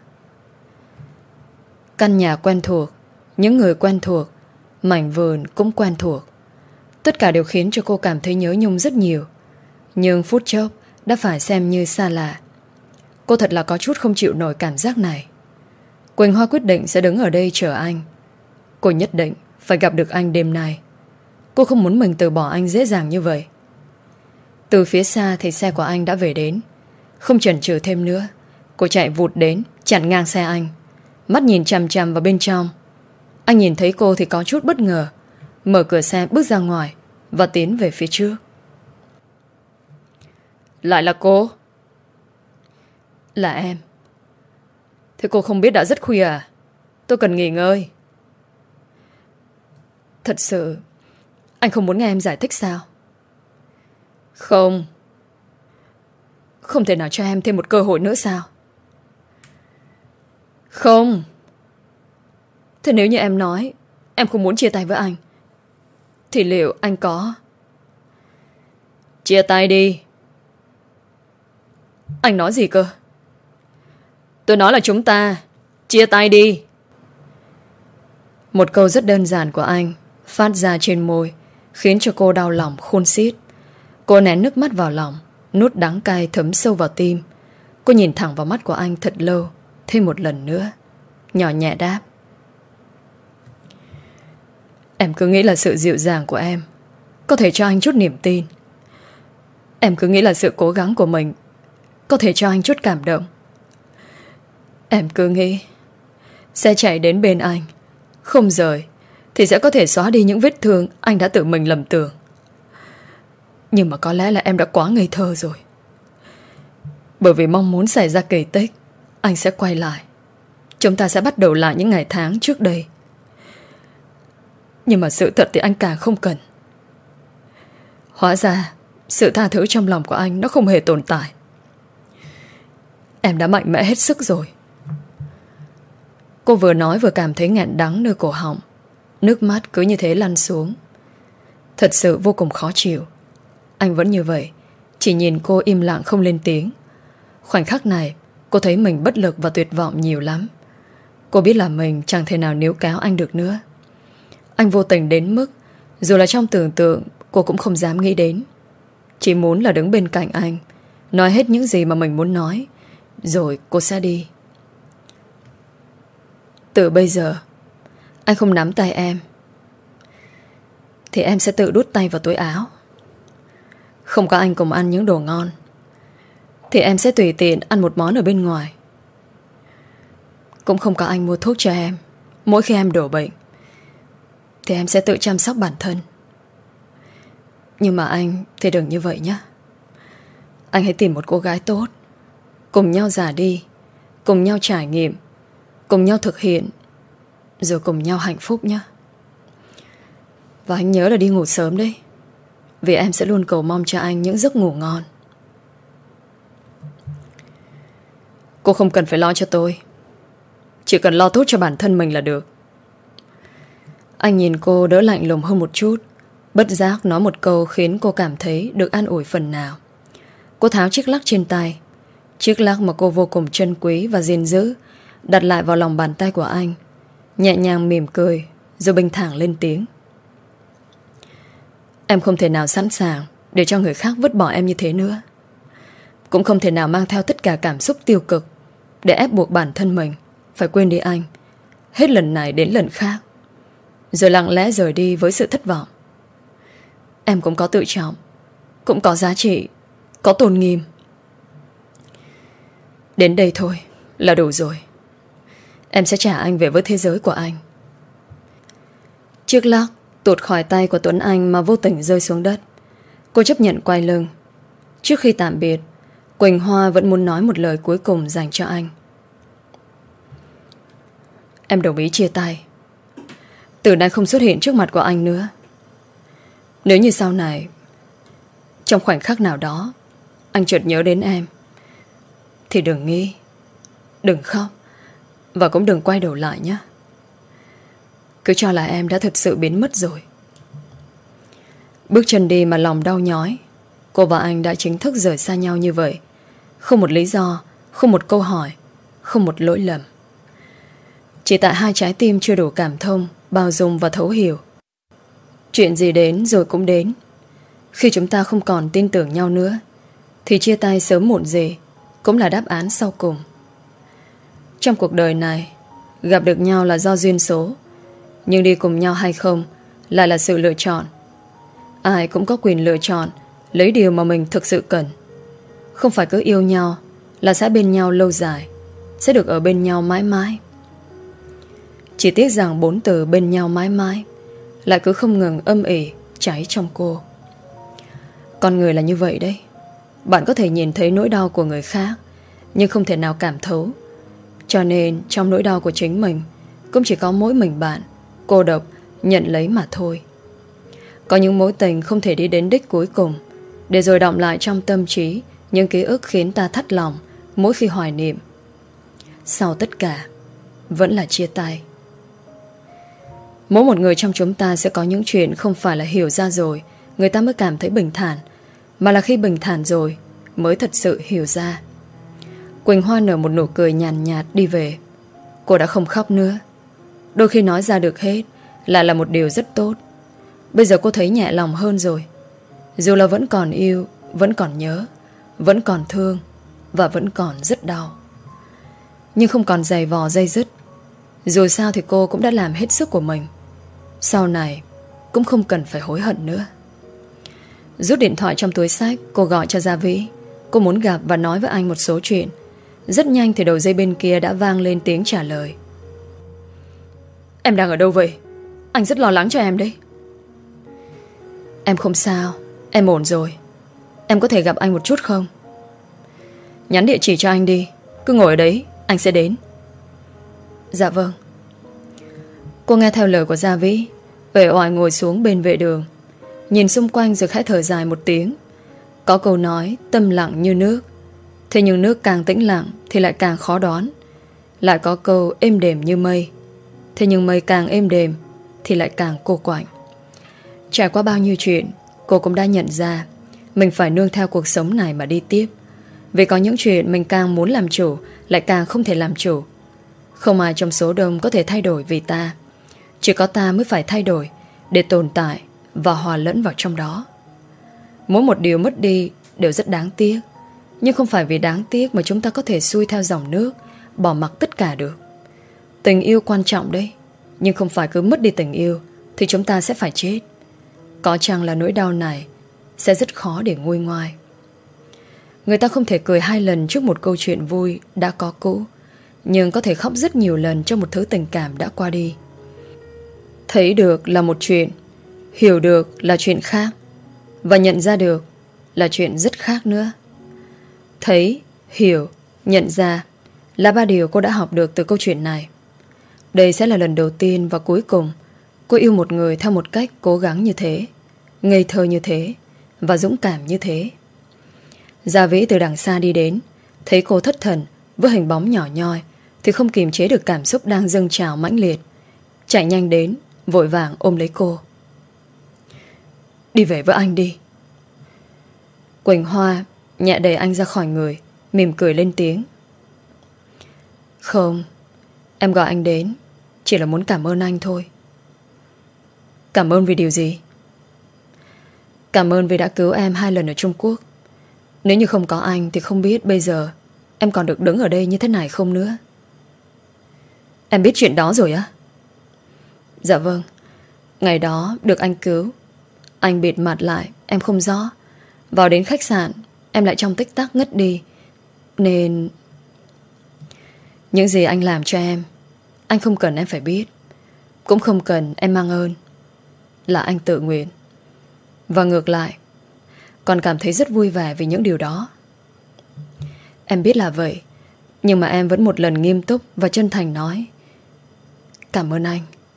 Căn nhà quen thuộc, những người quen thuộc, mảnh vườn cũng quen thuộc. Tất cả đều khiến cho cô cảm thấy nhớ nhung rất nhiều. Nhưng phút chốc đã phải xem như xa lạ. Cô thật là có chút không chịu nổi cảm giác này. Quỳnh Hoa quyết định sẽ đứng ở đây chờ anh. Cô nhất định phải gặp được anh đêm nay. Cô không muốn mình từ bỏ anh dễ dàng như vậy. Từ phía xa thì xe của anh đã về đến. Không chần chừ thêm nữa, cô chạy vụt đến, chặn ngang xe anh, mắt nhìn chằm chằm vào bên trong. Anh nhìn thấy cô thì có chút bất ngờ, mở cửa xe bước ra ngoài và tiến về phía trước. Lại là cô? Là em. Thế cô không biết đã rất khuya à? Tôi cần nghỉ ngơi. Thật sự anh không muốn nghe em giải thích sao? Không. Không thể nào cho em thêm một cơ hội nữa sao? Không. Thế nếu như em nói em không muốn chia tay với anh thì liệu anh có? Chia tay đi. Anh nói gì cơ? Tôi nói là chúng ta chia tay đi. Một câu rất đơn giản của anh phát ra trên môi khiến cho cô đau lòng khôn xiết. Cô nén nước mắt vào lòng, nuốt đắng cay thấm sâu vào tim. Cô nhìn thẳng vào mắt của anh thật lâu, thêm một lần nữa, nhỏ nhẹ đáp. Em cứ nghĩ là sự dịu dàng của em có thể cho anh chút niềm tin. Em cứ nghĩ là sự cố gắng của mình có thể cho anh chút cảm động. Em cứ nghĩ sẽ chạy đến bên anh, không rời, thì sẽ có thể xóa đi những vết thương anh đã tự mình lầm tưởng. Nhưng mà có lẽ là em đã quá ngây thơ rồi. Bởi vì mong muốn xảy ra kỳ tích, anh sẽ quay lại, chúng ta sẽ bắt đầu lại những ngày tháng trước đây. Nhưng mà sự thật thì anh càng không cần. Hóa ra sự tha thứ trong lòng của anh nó không hề tồn tại. Em đã mạnh mẽ hết sức rồi. Cô vừa nói vừa cảm thấy nghẹn đắng nơi cổ họng. Nước mắt cứ như thế lăn xuống. Thật sự vô cùng khó chịu. Anh vẫn như vậy, chỉ nhìn cô im lặng không lên tiếng. Khoảnh khắc này cô thấy mình bất lực và tuyệt vọng nhiều lắm. Cô biết là mình chẳng thể nào níu kéo anh được nữa. Anh vô tình đến mức dù là trong tưởng tượng cô cũng không dám nghĩ đến. Chỉ muốn là đứng bên cạnh anh, nói hết những gì mà mình muốn nói, rồi cô sẽ đi. Từ bây giờ anh không nắm tay em, thì em sẽ tự đút tay vào túi áo. Không có anh cùng ăn những đồ ngon, thì em sẽ tùy tiện ăn một món ở bên ngoài. Cũng không có anh mua thuốc cho em mỗi khi em đổ bệnh, thì em sẽ tự chăm sóc bản thân. Nhưng mà anh thì đừng như vậy nhé. Anh hãy tìm một cô gái tốt, cùng nhau già đi, cùng nhau trải nghiệm, cùng nhau thực hiện, rồi cùng nhau hạnh phúc nhé. Và anh nhớ là đi ngủ sớm đấy, vì em sẽ luôn cầu mong cho anh những giấc ngủ ngon. Cô không cần phải lo cho tôi, chỉ cần lo tốt cho bản thân mình là được. Anh nhìn cô đỡ lạnh lùng hơn một chút, bất giác nói một câu khiến cô cảm thấy được an ủi phần nào. Cô tháo chiếc lắc trên tay, chiếc lắc mà cô vô cùng trân quý và gìn giữ, đặt lại vào lòng bàn tay của anh, nhẹ nhàng mỉm cười, rồi bình thản lên tiếng. Em không thể nào sẵn sàng để cho người khác vứt bỏ em như thế nữa. Cũng không thể nào mang theo tất cả cảm xúc tiêu cực để ép buộc bản thân mình phải quên đi anh, hết lần này đến lần khác, rồi lặng lẽ rời đi với sự thất vọng. Em cũng có tự trọng, cũng có giá trị, có tôn nghiêm. Đến đây thôi là đủ rồi. Em sẽ trả anh về với thế giới của anh. Chiếc lắc tuột khỏi tay của Tuấn Anh mà vô tình rơi xuống đất. Cô chấp nhận quay lưng. Trước khi tạm biệt, Quỳnh Hoa vẫn muốn nói một lời cuối cùng dành cho anh. Em đồng ý chia tay, từ nay không xuất hiện trước mặt của anh nữa. Nếu như sau này, trong khoảnh khắc nào đó, anh chợt nhớ đến em, thì đừng nghĩ, đừng khóc, và cũng đừng quay đầu lại nhé. Cứ cho là em đã thực sự biến mất rồi. Bước chân đi mà lòng đau nhói. Cô và anh đã chính thức rời xa nhau như vậy. Không một lý do, không một câu hỏi, không một lỗi lầm. Chỉ tại hai trái tim chưa đủ cảm thông, bao dung và thấu hiểu. Chuyện gì đến rồi cũng đến. Khi chúng ta không còn tin tưởng nhau nữa, thì chia tay sớm muộn gì cũng là đáp án sau cùng. Trong cuộc đời này, gặp được nhau là do duyên số, nhưng đi cùng nhau hay không lại là sự lựa chọn. Ai cũng có quyền lựa chọn lấy điều mà mình thực sự cần. Không phải cứ yêu nhau là sẽ bên nhau lâu dài, sẽ được ở bên nhau mãi mãi. Chỉ tiếc rằng bốn từ bên nhau mãi mãi lại cứ không ngừng âm ỉ cháy trong cô. Con người là như vậy đấy. Bạn có thể nhìn thấy nỗi đau của người khác, nhưng không thể nào cảm thấu. Cho nên trong nỗi đau của chính mình cũng chỉ có mỗi mình bạn cô độc nhận lấy mà thôi. Có những mối tình không thể đi đến đích cuối cùng, để rồi đọng lại trong tâm trí những ký ức khiến ta thắt lòng mỗi khi hoài niệm. Sau tất cả vẫn là chia tay. Mỗi một người trong chúng ta sẽ có những chuyện không phải là hiểu ra rồi người ta mới cảm thấy bình thản, mà là khi bình thản rồi mới thật sự hiểu ra. Quỳnh Hoa nở một nụ cười nhàn nhạt đi về. Cô đã không khóc nữa. Đôi khi nói ra được hết lại là một điều rất tốt. Bây giờ cô thấy nhẹ lòng hơn rồi. Dù là vẫn còn yêu, vẫn còn nhớ, vẫn còn thương, và vẫn còn rất đau, nhưng không còn giày vò dây dứt. Dù sao thì cô cũng đã làm hết sức của mình. Sau này cũng không cần phải hối hận nữa. Rút điện thoại trong túi xách, cô gọi cho Gia Vĩ. Cô muốn gặp và nói với anh một số chuyện. Rất nhanh thì đầu dây bên kia đã vang lên tiếng trả lời. Em đang ở đâu vậy? Anh rất lo lắng cho em đấy. Em không sao, em ổn rồi. Em có thể gặp anh một chút không? Nhắn địa chỉ cho anh đi. Cứ ngồi ở đấy, anh sẽ đến. Dạ vâng. Cô nghe theo lời của Gia Vĩ, uể oải ngồi xuống bên vệ đường, nhìn xung quanh rồi khẽ thở dài một tiếng. Có câu nói tâm lặng như nước. Thế nhưng nước càng tĩnh lặng thì lại càng khó đoán. Lại có câu êm đềm như mây. Thế nhưng mây càng êm đềm thì lại càng cô quạnh. Trải qua bao nhiêu chuyện, cô cũng đã nhận ra mình phải nương theo cuộc sống này mà đi tiếp. Vì có những chuyện mình càng muốn làm chủ lại càng không thể làm chủ. Không ai trong số đông có thể thay đổi vì ta. Chỉ có ta mới phải thay đổi để tồn tại và hòa lẫn vào trong đó. Mỗi một điều mất đi đều rất đáng tiếc. Nhưng không phải vì đáng tiếc mà chúng ta có thể xuôi theo dòng nước, bỏ mặc tất cả được. Tình yêu quan trọng đấy, nhưng không phải cứ mất đi tình yêu thì chúng ta sẽ phải chết. Có chăng là nỗi đau này sẽ rất khó để nguôi ngoai. Người ta không thể cười hai lần trước một câu chuyện vui đã có cũ, nhưng có thể khóc rất nhiều lần cho một thứ tình cảm đã qua đi. Thấy được là một chuyện, hiểu được là chuyện khác, và nhận ra được là chuyện rất khác nữa. Thấy, hiểu, nhận ra là ba điều cô đã học được từ câu chuyện này. Đây sẽ là lần đầu tiên và cuối cùng cô yêu một người theo một cách cố gắng như thế, ngây thơ như thế và dũng cảm như thế. Gia Vĩ từ đằng xa đi đến, thấy cô thất thần với hình bóng nhỏ nhoi thì không kìm chế được cảm xúc đang dâng trào mãnh liệt. Chạy nhanh đến, vội vàng ôm lấy cô. Đi về với anh đi. Quỳnh Hoa nhẹ đẩy anh ra khỏi người, mỉm cười lên tiếng. Không, em gọi anh đến chỉ là muốn cảm ơn anh thôi. Cảm ơn vì điều gì? Cảm ơn vì đã cứu em hai lần ở Trung Quốc. Nếu như không có anh thì không biết bây giờ em còn được đứng ở đây như thế này không nữa. Em biết chuyện đó rồi á? Dạ vâng. Ngày đó được anh cứu, anh bịt mặt lại, em không rõ. Vào đến khách sạn, em lại trong tích tắc ngất đi. Nên những gì anh làm cho em, anh không cần em phải biết, cũng không cần em mang ơn. Là anh tự nguyện. Và ngược lại, còn cảm thấy rất vui vẻ vì những điều đó. Em biết là vậy, nhưng mà em vẫn một lần nghiêm túc và chân thành nói cảm ơn anh.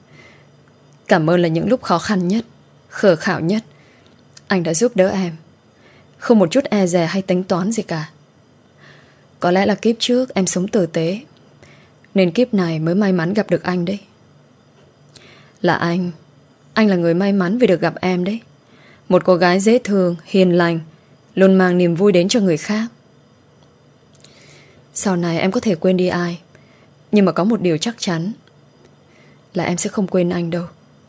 Cảm ơn là những lúc khó khăn nhất, khờ khạo nhất, anh đã giúp đỡ em, không một chút e dè hay tính toán gì cả. Có lẽ là kiếp trước em sống tử tế, nên kiếp này mới may mắn gặp được anh đấy. Là anh Anh là người may mắn vì được gặp em đấy. Một cô gái dễ thương, hiền lành, luôn mang niềm vui đến cho người khác. Sau này em có thể quên đi ai, nhưng mà có một điều chắc chắn là em sẽ không quên anh đâu.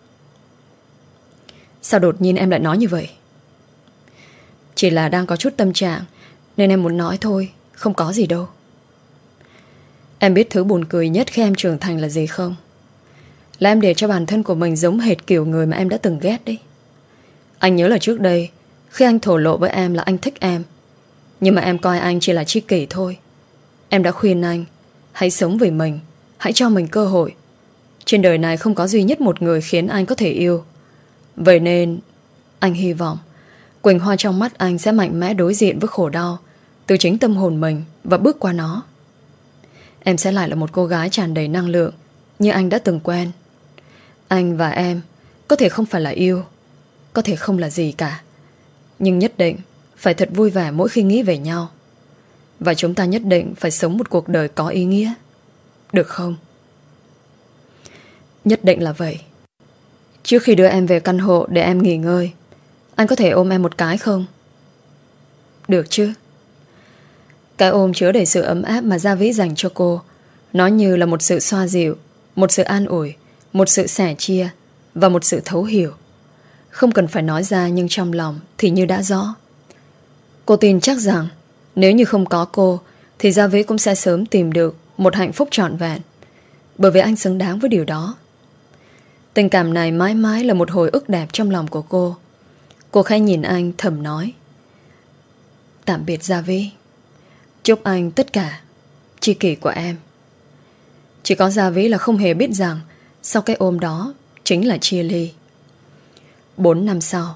Sao đột nhiên em lại nói như vậy? Chỉ là đang có chút tâm trạng nên em muốn nói thôi, không có gì đâu. Em biết thứ buồn cười nhất khi em trưởng thành là gì không? Là em để cho bản thân của mình giống hệt kiểu người mà em đã từng ghét đấy. Anh nhớ là trước đây, khi anh thổ lộ với em là anh thích em, nhưng mà em coi anh chỉ là tri kỷ thôi. Em đã khuyên anh hãy sống vì mình, hãy cho mình cơ hội. Trên đời này không có duy nhất một người khiến anh có thể yêu. Vậy nên anh hy vọng Quỳnh Hoa trong mắt anh sẽ mạnh mẽ đối diện với khổ đau từ chính tâm hồn mình và bước qua nó. Em sẽ lại là một cô gái tràn đầy năng lượng như anh đã từng quen. Anh và em có thể không phải là yêu, có thể không là gì cả, nhưng nhất định phải thật vui vẻ mỗi khi nghĩ về nhau. Và chúng ta nhất định phải sống một cuộc đời có ý nghĩa, được không? Nhất định là vậy. Trước khi đưa em về căn hộ để em nghỉ ngơi, anh có thể ôm em một cái không? Được chứ? Cái ôm chứa đầy sự ấm áp mà Gia Vĩ dành cho cô. Nó như là một sự xoa dịu, một sự an ủi, một sự sẻ chia và một sự thấu hiểu. Không cần phải nói ra nhưng trong lòng thì như đã rõ. Cô tin chắc rằng nếu như không có cô thì Gia Vĩ cũng sẽ sớm tìm được một hạnh phúc trọn vẹn, bởi vì anh xứng đáng với điều đó. Tình cảm này mãi mãi là một hồi ức đẹp trong lòng của cô. Cô khẽ nhìn anh thầm nói: tạm biệt Gia Vĩ. Chúc anh tất cả tri kỷ của em. Chỉ có Gia Vĩ là không hề biết rằng sau cái ôm đó chính là chia ly. Bốn năm sau.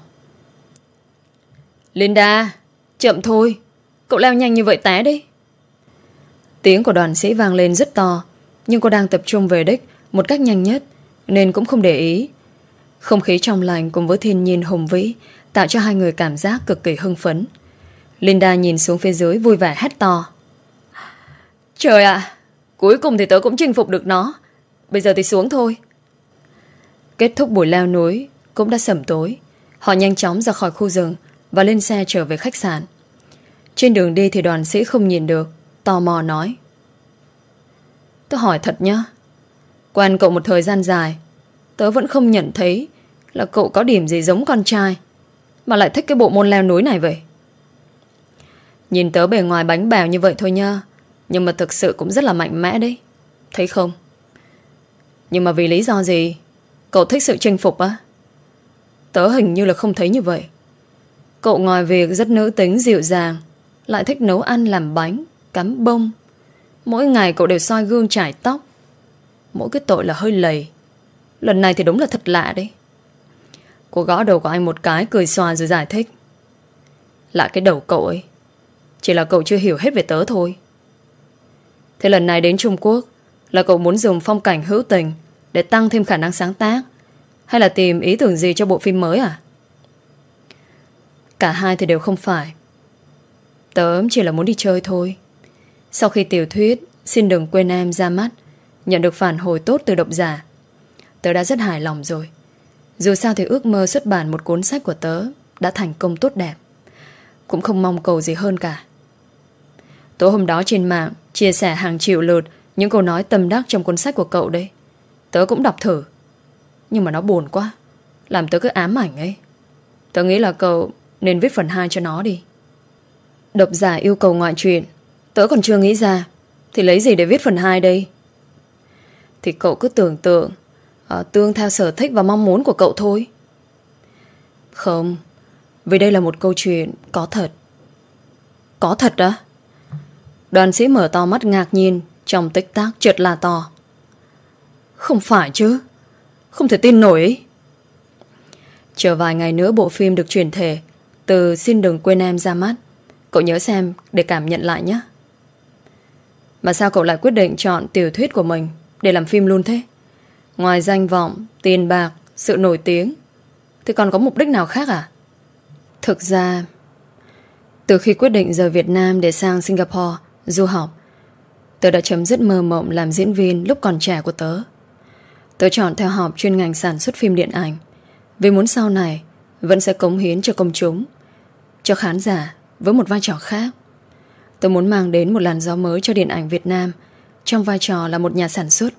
Linda, chậm thôi, cậu leo nhanh như vậy té đi. Tiếng của đoàn sĩ vang lên rất to, nhưng cô đang tập trung về đích một cách nhanh nhất nên cũng không để ý. Không khí trong lành cùng với thiên nhiên hùng vĩ tạo cho hai người cảm giác cực kỳ hưng phấn. Linda nhìn xuống phía dưới vui vẻ hét to: trời ạ, cuối cùng thì tớ cũng chinh phục được nó. Bây giờ thì xuống thôi. Kết thúc buổi leo núi cũng đã sẩm tối. Họ nhanh chóng ra khỏi khu rừng và lên xe trở về khách sạn. Trên đường đi thì đoàn sĩ không nhìn được, tò mò nói: tớ hỏi thật nhá, quen cậu một thời gian dài, tớ vẫn không nhận thấy là cậu có điểm gì giống con trai mà lại thích cái bộ môn leo núi này vậy. Nhìn tớ bề ngoài bánh bèo như vậy thôi nhá, nhưng mà thực sự cũng rất là mạnh mẽ đấy, thấy không? Nhưng mà vì lý do gì cậu thích sự chinh phục á? Tớ hình như là không thấy như vậy. Cậu ngoài việc rất nữ tính dịu dàng, lại thích nấu ăn làm bánh, cắm bông. Mỗi ngày cậu đều soi gương chải tóc. Mỗi cái tội là hơi lầy. Lần này thì đúng là thật lạ đấy. Cô gõ đầu của anh một cái, cười xòa rồi giải thích: lạ cái đầu cậu ấy, chỉ là cậu chưa hiểu hết về tớ thôi. Thế lần này đến Trung Quốc là cậu muốn dùng phong cảnh hữu tình để tăng thêm khả năng sáng tác, hay là tìm ý tưởng gì cho bộ phim mới à? Cả hai thì đều không phải. Tớ chỉ là muốn đi chơi thôi. Sau khi tiểu thuyết Xin Đừng Quên Em ra mắt, nhận được phản hồi tốt từ độc giả, tớ đã rất hài lòng rồi. Dù sao thì ước mơ xuất bản một cuốn sách của tớ đã thành công tốt đẹp. Cũng không mong cầu gì hơn cả. Tối hôm đó trên mạng chia sẻ hàng triệu lượt những câu nói tâm đắc trong cuốn sách của cậu đấy. Tớ cũng đọc thử, nhưng mà nó buồn quá, làm tớ cứ ám ảnh ấy. Tớ nghĩ là cậu nên viết phần hai cho nó đi. Độc giả yêu cầu ngoại truyện, tớ còn chưa nghĩ ra, thì lấy gì để viết phần hai đây? Thì cậu cứ tưởng tượng, à, tương theo sở thích và mong muốn của cậu thôi. Không, vì đây là một câu chuyện có thật. Có thật á? Đoàn sĩ mở to mắt ngạc nhiên, trong tích tắc chợt là to: không phải chứ, không thể tin nổi ấy. Chờ vài ngày nữa bộ phim được chuyển thể từ Xin Đừng Quên Em ra mắt, cậu nhớ xem để cảm nhận lại nhé. Mà sao cậu lại quyết định chọn tiểu thuyết của mình để làm phim luôn thế? Ngoài danh vọng, tiền bạc, sự nổi tiếng, thì còn có mục đích nào khác à? Thực ra, từ khi quyết định rời Việt Nam để sang Singapore du học, tớ đã chấm dứt mơ mộng làm diễn viên lúc còn trẻ của tớ. Tớ chọn theo học chuyên ngành sản xuất phim điện ảnh vì muốn sau này vẫn sẽ cống hiến cho công chúng, cho khán giả với một vai trò khác. Tớ muốn mang đến một làn gió mới cho điện ảnh Việt Nam trong vai trò là một nhà sản xuất.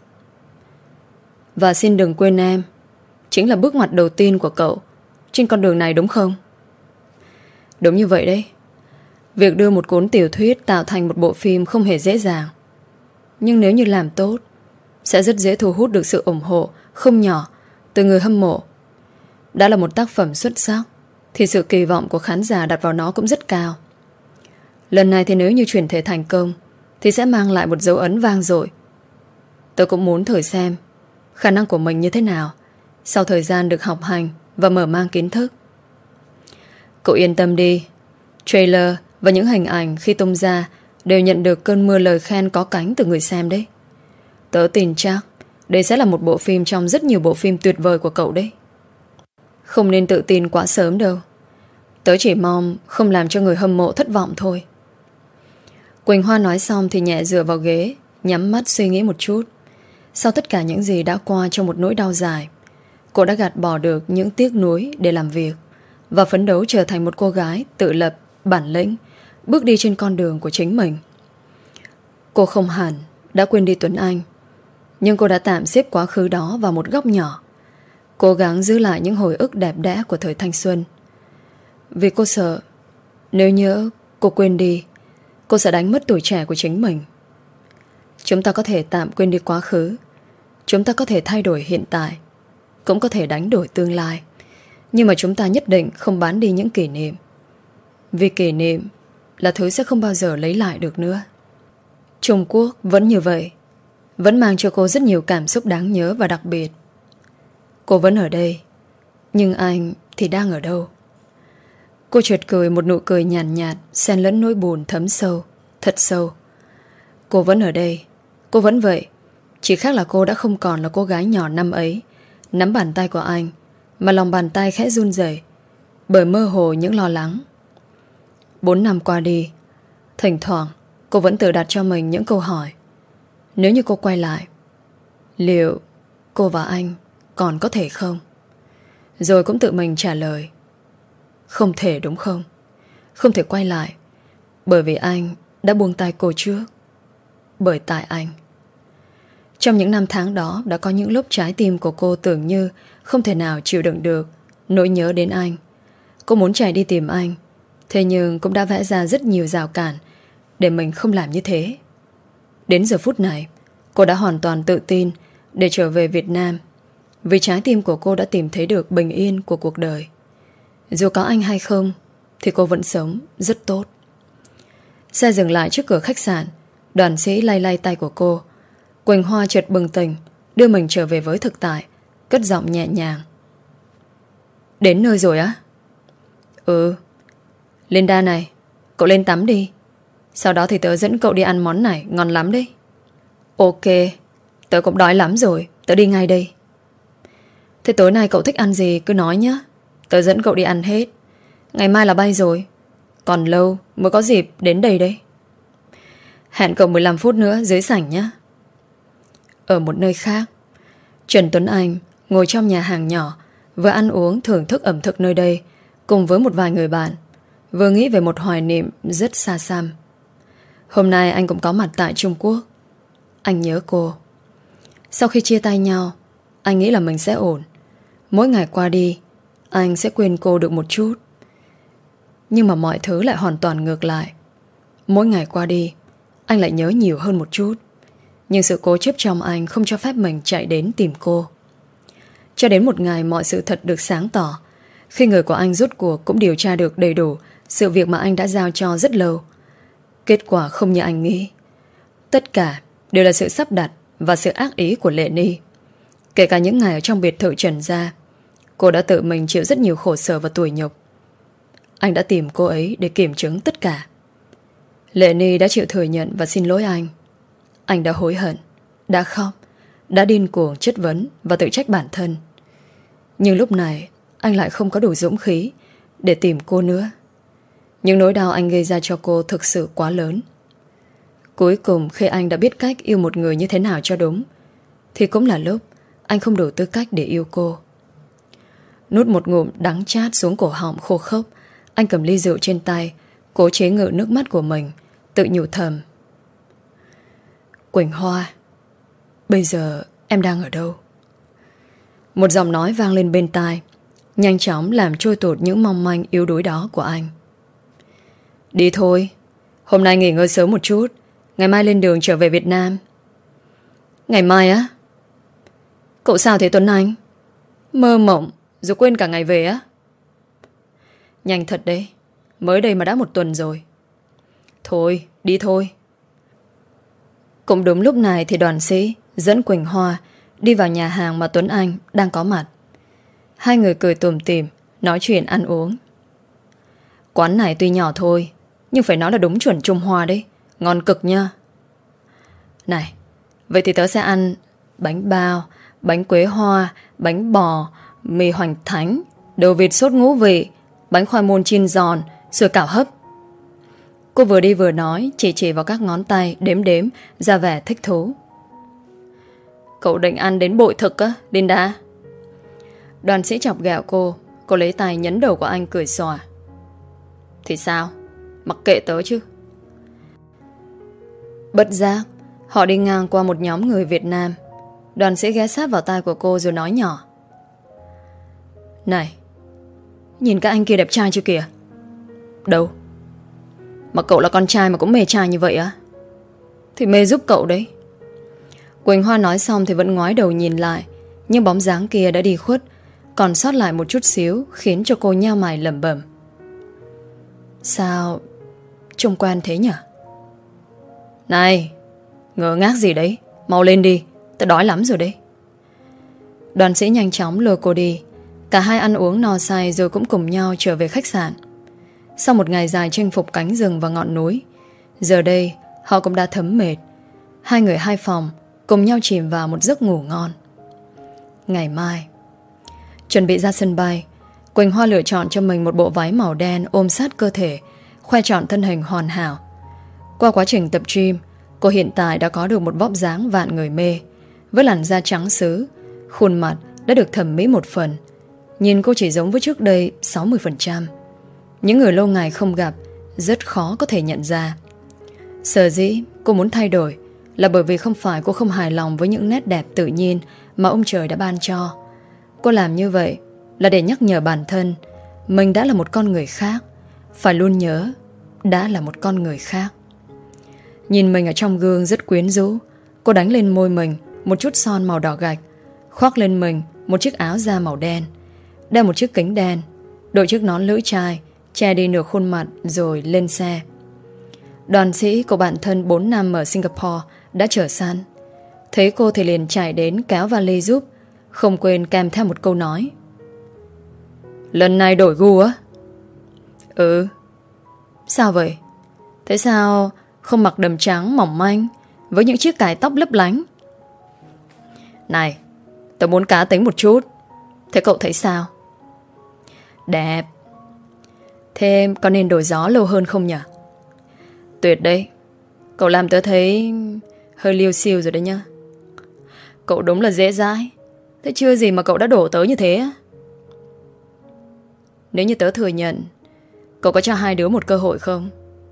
Và Xin Đừng Quên Em chính là bước ngoặt đầu tiên của cậu trên con đường này, đúng không? Đúng như vậy đấy. Việc đưa một cuốn tiểu thuyết tạo thành một bộ phim không hề dễ dàng, nhưng nếu như làm tốt sẽ rất dễ thu hút được sự ủng hộ không nhỏ từ người hâm mộ. Đã là một tác phẩm xuất sắc thì sự kỳ vọng của khán giả đặt vào nó cũng rất cao. Lần này thì nếu như chuyển thể thành công thì sẽ mang lại một dấu ấn vang dội. Tôi cũng muốn thử xem khả năng của mình như thế nào sau thời gian được học hành và mở mang kiến thức. Cậu yên tâm đi, trailer và những hình ảnh khi tung ra đều nhận được cơn mưa lời khen có cánh từ người xem đấy. Tớ tin chắc đây sẽ là một bộ phim trong rất nhiều bộ phim tuyệt vời của cậu đấy. Không nên tự tin quá sớm đâu. Tớ chỉ mong không làm cho người hâm mộ thất vọng thôi. Quỳnh Hoa nói xong thì nhẹ dựa vào ghế, nhắm mắt suy nghĩ một chút. Sau tất cả những gì đã qua trong một nỗi đau dài, cô đã gạt bỏ được những tiếc nuối để làm việc và phấn đấu trở thành một cô gái tự lập, bản lĩnh, bước đi trên con đường của chính mình. Cô không hẳn đã quên đi Tuấn Anh, nhưng cô đã tạm xếp quá khứ đó vào một góc nhỏ, cố gắng giữ lại những hồi ức đẹp đẽ của thời thanh xuân. Vì cô sợ nếu nhỡ cô quên đi, cô sẽ đánh mất tuổi trẻ của chính mình. Chúng ta có thể tạm quên đi quá khứ, chúng ta có thể thay đổi hiện tại, cũng có thể đánh đổi tương lai. Nhưng mà chúng ta nhất định không bán đi những kỷ niệm. Vì kỷ niệm là thứ sẽ không bao giờ lấy lại được nữa. Trung Quốc vẫn như vậy, vẫn mang cho cô rất nhiều cảm xúc đáng nhớ và đặc biệt. Cô vẫn ở đây, nhưng anh thì đang ở đâu? Cô chợt cười một nụ cười nhàn nhạt, nhạt, xen lẫn nỗi buồn thấm sâu, thật sâu. Cô vẫn ở đây, cô vẫn vậy. Chỉ khác là cô đã không còn là cô gái nhỏ năm ấy, nắm bàn tay của anh, mà lòng bàn tay khẽ run rẩy bởi mơ hồ những lo lắng. Bốn năm qua đi, thỉnh thoảng cô vẫn tự đặt cho mình những câu hỏi. Nếu như cô quay lại, liệu cô và anh còn có thể không? Rồi cũng tự mình trả lời, không thể, đúng không? Không thể quay lại, bởi vì anh đã buông tay cô trước. Bởi tại anh. Trong những năm tháng đó, đã có những lúc trái tim của cô tưởng như không thể nào chịu đựng được nỗi nhớ đến anh. Cô muốn chạy đi tìm anh, thế nhưng cũng đã vẽ ra rất nhiều rào cản để mình không làm như thế. Đến giờ phút này, cô đã hoàn toàn tự tin để trở về Việt Nam, vì trái tim của cô đã tìm thấy được bình yên của cuộc đời. Dù có anh hay không thì cô vẫn sống rất tốt. Xe dừng lại trước cửa khách sạn. Đoàn sĩ lay lay tay của cô. Quỳnh Hoa chợt bừng tỉnh, đưa mình trở về với thực tại, cất giọng nhẹ nhàng. Đến nơi rồi á? Ừ. Linda này, cậu lên tắm đi, sau đó thì tớ dẫn cậu đi ăn món này, ngon lắm đấy. Ok, tớ cũng đói lắm rồi, tớ đi ngay đây. Thế tối nay cậu thích ăn gì cứ nói nhé, tớ dẫn cậu đi ăn hết. Ngày mai là bay rồi, còn lâu mới có dịp đến đây đấy. Hẹn cậu mười lăm phút nữa dưới sảnh nhé. Ở một nơi khác, Trần Tuấn Anh ngồi trong nhà hàng nhỏ, vừa ăn uống thưởng thức ẩm thực nơi đây cùng với một vài người bạn, vừa nghĩ về một hoài niệm rất xa xăm. Hôm nay anh cũng có mặt tại Trung Quốc. Anh nhớ cô. Sau khi chia tay nhau, anh nghĩ là mình sẽ ổn. Mỗi ngày qua đi, anh sẽ quên cô được một chút. Nhưng mà mọi thứ lại hoàn toàn ngược lại. Mỗi ngày qua đi, anh lại nhớ nhiều hơn một chút. Nhưng sự cố chấp trong anh không cho phép mình chạy đến tìm cô. Cho đến một ngày mọi sự thật được sáng tỏ, khi người của anh rốt cuộc cũng điều tra được đầy đủ sự việc mà anh đã giao cho rất lâu. Kết quả không như anh nghĩ. Tất cả đều là sự sắp đặt và sự ác ý của Lệ Ni. Kể cả những ngày ở trong biệt thự Trần gia, cô đã tự mình chịu rất nhiều khổ sở và tủi nhục. Anh đã tìm cô ấy để kiểm chứng tất cả. Lệ Ni đã chịu thừa nhận và xin lỗi anh. Anh đã hối hận, đã khóc, đã điên cuồng chất vấn và tự trách bản thân. Nhưng lúc này anh lại không có đủ dũng khí để tìm cô nữa. Những nỗi đau anh gây ra cho cô thực sự quá lớn. Cuối cùng khi anh đã biết cách yêu một người như thế nào cho đúng, thì cũng là lúc anh không đủ tư cách để yêu cô. Nuốt một ngụm đắng chát xuống cổ họng khô khốc, anh cầm ly rượu trên tay, cố chế ngự nước mắt của mình, tự nhủ thầm. Quỳnh Hoa, bây giờ em đang ở đâu? Một giọng nói vang lên bên tai, nhanh chóng làm trôi tuột những mong manh yếu đuối đó của anh. Đi thôi, hôm nay nghỉ ngơi sớm một chút, ngày mai lên đường trở về Việt Nam. Ngày mai á? Cậu sao thế Tuấn Anh? Mơ mộng rồi quên cả ngày về á? Nhanh thật đấy, mới đây mà đã một tuần rồi. Thôi, đi thôi. Cũng đúng lúc này thì đoàn sĩ dẫn Quỳnh Hoa đi vào nhà hàng mà Tuấn Anh đang có mặt. Hai người cười tủm tỉm, nói chuyện ăn uống. Quán này tuy nhỏ thôi, nhưng phải nói là đúng chuẩn Trung Hoa đấy, ngon cực nha. Này, vậy thì tớ sẽ ăn bánh bao, bánh quế hoa, bánh bò, mì hoành thánh, đồ vịt sốt ngũ vị, bánh khoai môn chiên giòn, sủi cảo hấp. Cô vừa đi vừa nói, chỉ chỉ vào các ngón tay, đếm đếm, ra vẻ thích thú. Cậu định ăn đến bội thực á, Linda? Đoàn sĩ chọc ghẹo cô. Cô lấy tay nhấn đầu của anh cười xòa. Thì sao? Mặc kệ tớ chứ. Bất giác, họ đi ngang qua một nhóm người Việt Nam. Đoàn sĩ ghé sát vào tai của cô rồi nói nhỏ. Này, nhìn các anh kia đẹp trai chưa kìa? Đâu? Mà cậu là con trai mà cũng mê trai như vậy á? Thì mê giúp cậu đấy. Quỳnh Hoa nói xong thì vẫn ngoái đầu nhìn lại, Nhưng bóng dáng kia đã đi khuất, còn sót lại một chút xíu khiến cho cô nheo mày lẩm bẩm. Sao trông quen thế nhỉ? Này, ngơ ngác gì đấy, mau lên đi, tao đói lắm rồi đấy. Đoàn sĩ nhanh chóng lừa cô đi. Cả hai ăn uống no say rồi cũng cùng nhau trở về khách sạn. Sau một ngày dài chinh phục cánh rừng và ngọn núi, giờ đây họ cũng đã thấm mệt. Hai người hai phòng cùng nhau chìm vào một giấc ngủ ngon. Ngày mai chuẩn bị ra sân bay, Quỳnh Hoa lựa chọn cho mình một bộ váy màu đen ôm sát cơ thể, khoe trọn thân hình hoàn hảo. Qua quá trình tập gym, cô hiện tại đã có được một vóc dáng vạn người mê. Với làn da trắng sứ, khuôn mặt đã được thẩm mỹ một phần. Nhìn cô chỉ giống với trước đây sáu mươi phần trăm. Những người lâu ngày không gặp rất khó có thể nhận ra. Sở dĩ cô muốn thay đổi là bởi vì không phải cô không hài lòng với những nét đẹp tự nhiên mà ông trời đã ban cho. Cô làm như vậy là để nhắc nhở bản thân mình đã là một con người khác, phải luôn nhớ đã là một con người khác. Nhìn mình ở trong gương rất quyến rũ, cô đánh lên môi mình một chút son màu đỏ gạch, khoác lên mình một chiếc áo da màu đen, đeo một chiếc kính đen, đội chiếc nón lưỡi chai che đi nửa khuôn mặt rồi lên xe. Đoàn sĩ của bạn thân bốn năm ở Singapore đã chở sẵn. Thấy cô thì liền chạy đến kéo vali giúp, không quên kèm theo một câu nói. Lần này đổi gu á? Ừ. Sao vậy? Thế sao không mặc đầm trắng mỏng manh với những chiếc cài tóc lấp lánh? Này, tớ muốn cá tính một chút. Thế cậu thấy sao? Đẹp. Thế có nên đổi gió lâu hơn không nhỉ? Tuyệt đấy. Cậu làm tớ thấy hơi liêu xiêu rồi đấy nhá. Cậu đúng là dễ dãi. Thế chưa gì mà cậu đã đổ tớ như thế á? Nếu như tớ thừa nhận, cậu có cho hai đứa một cơ hội không?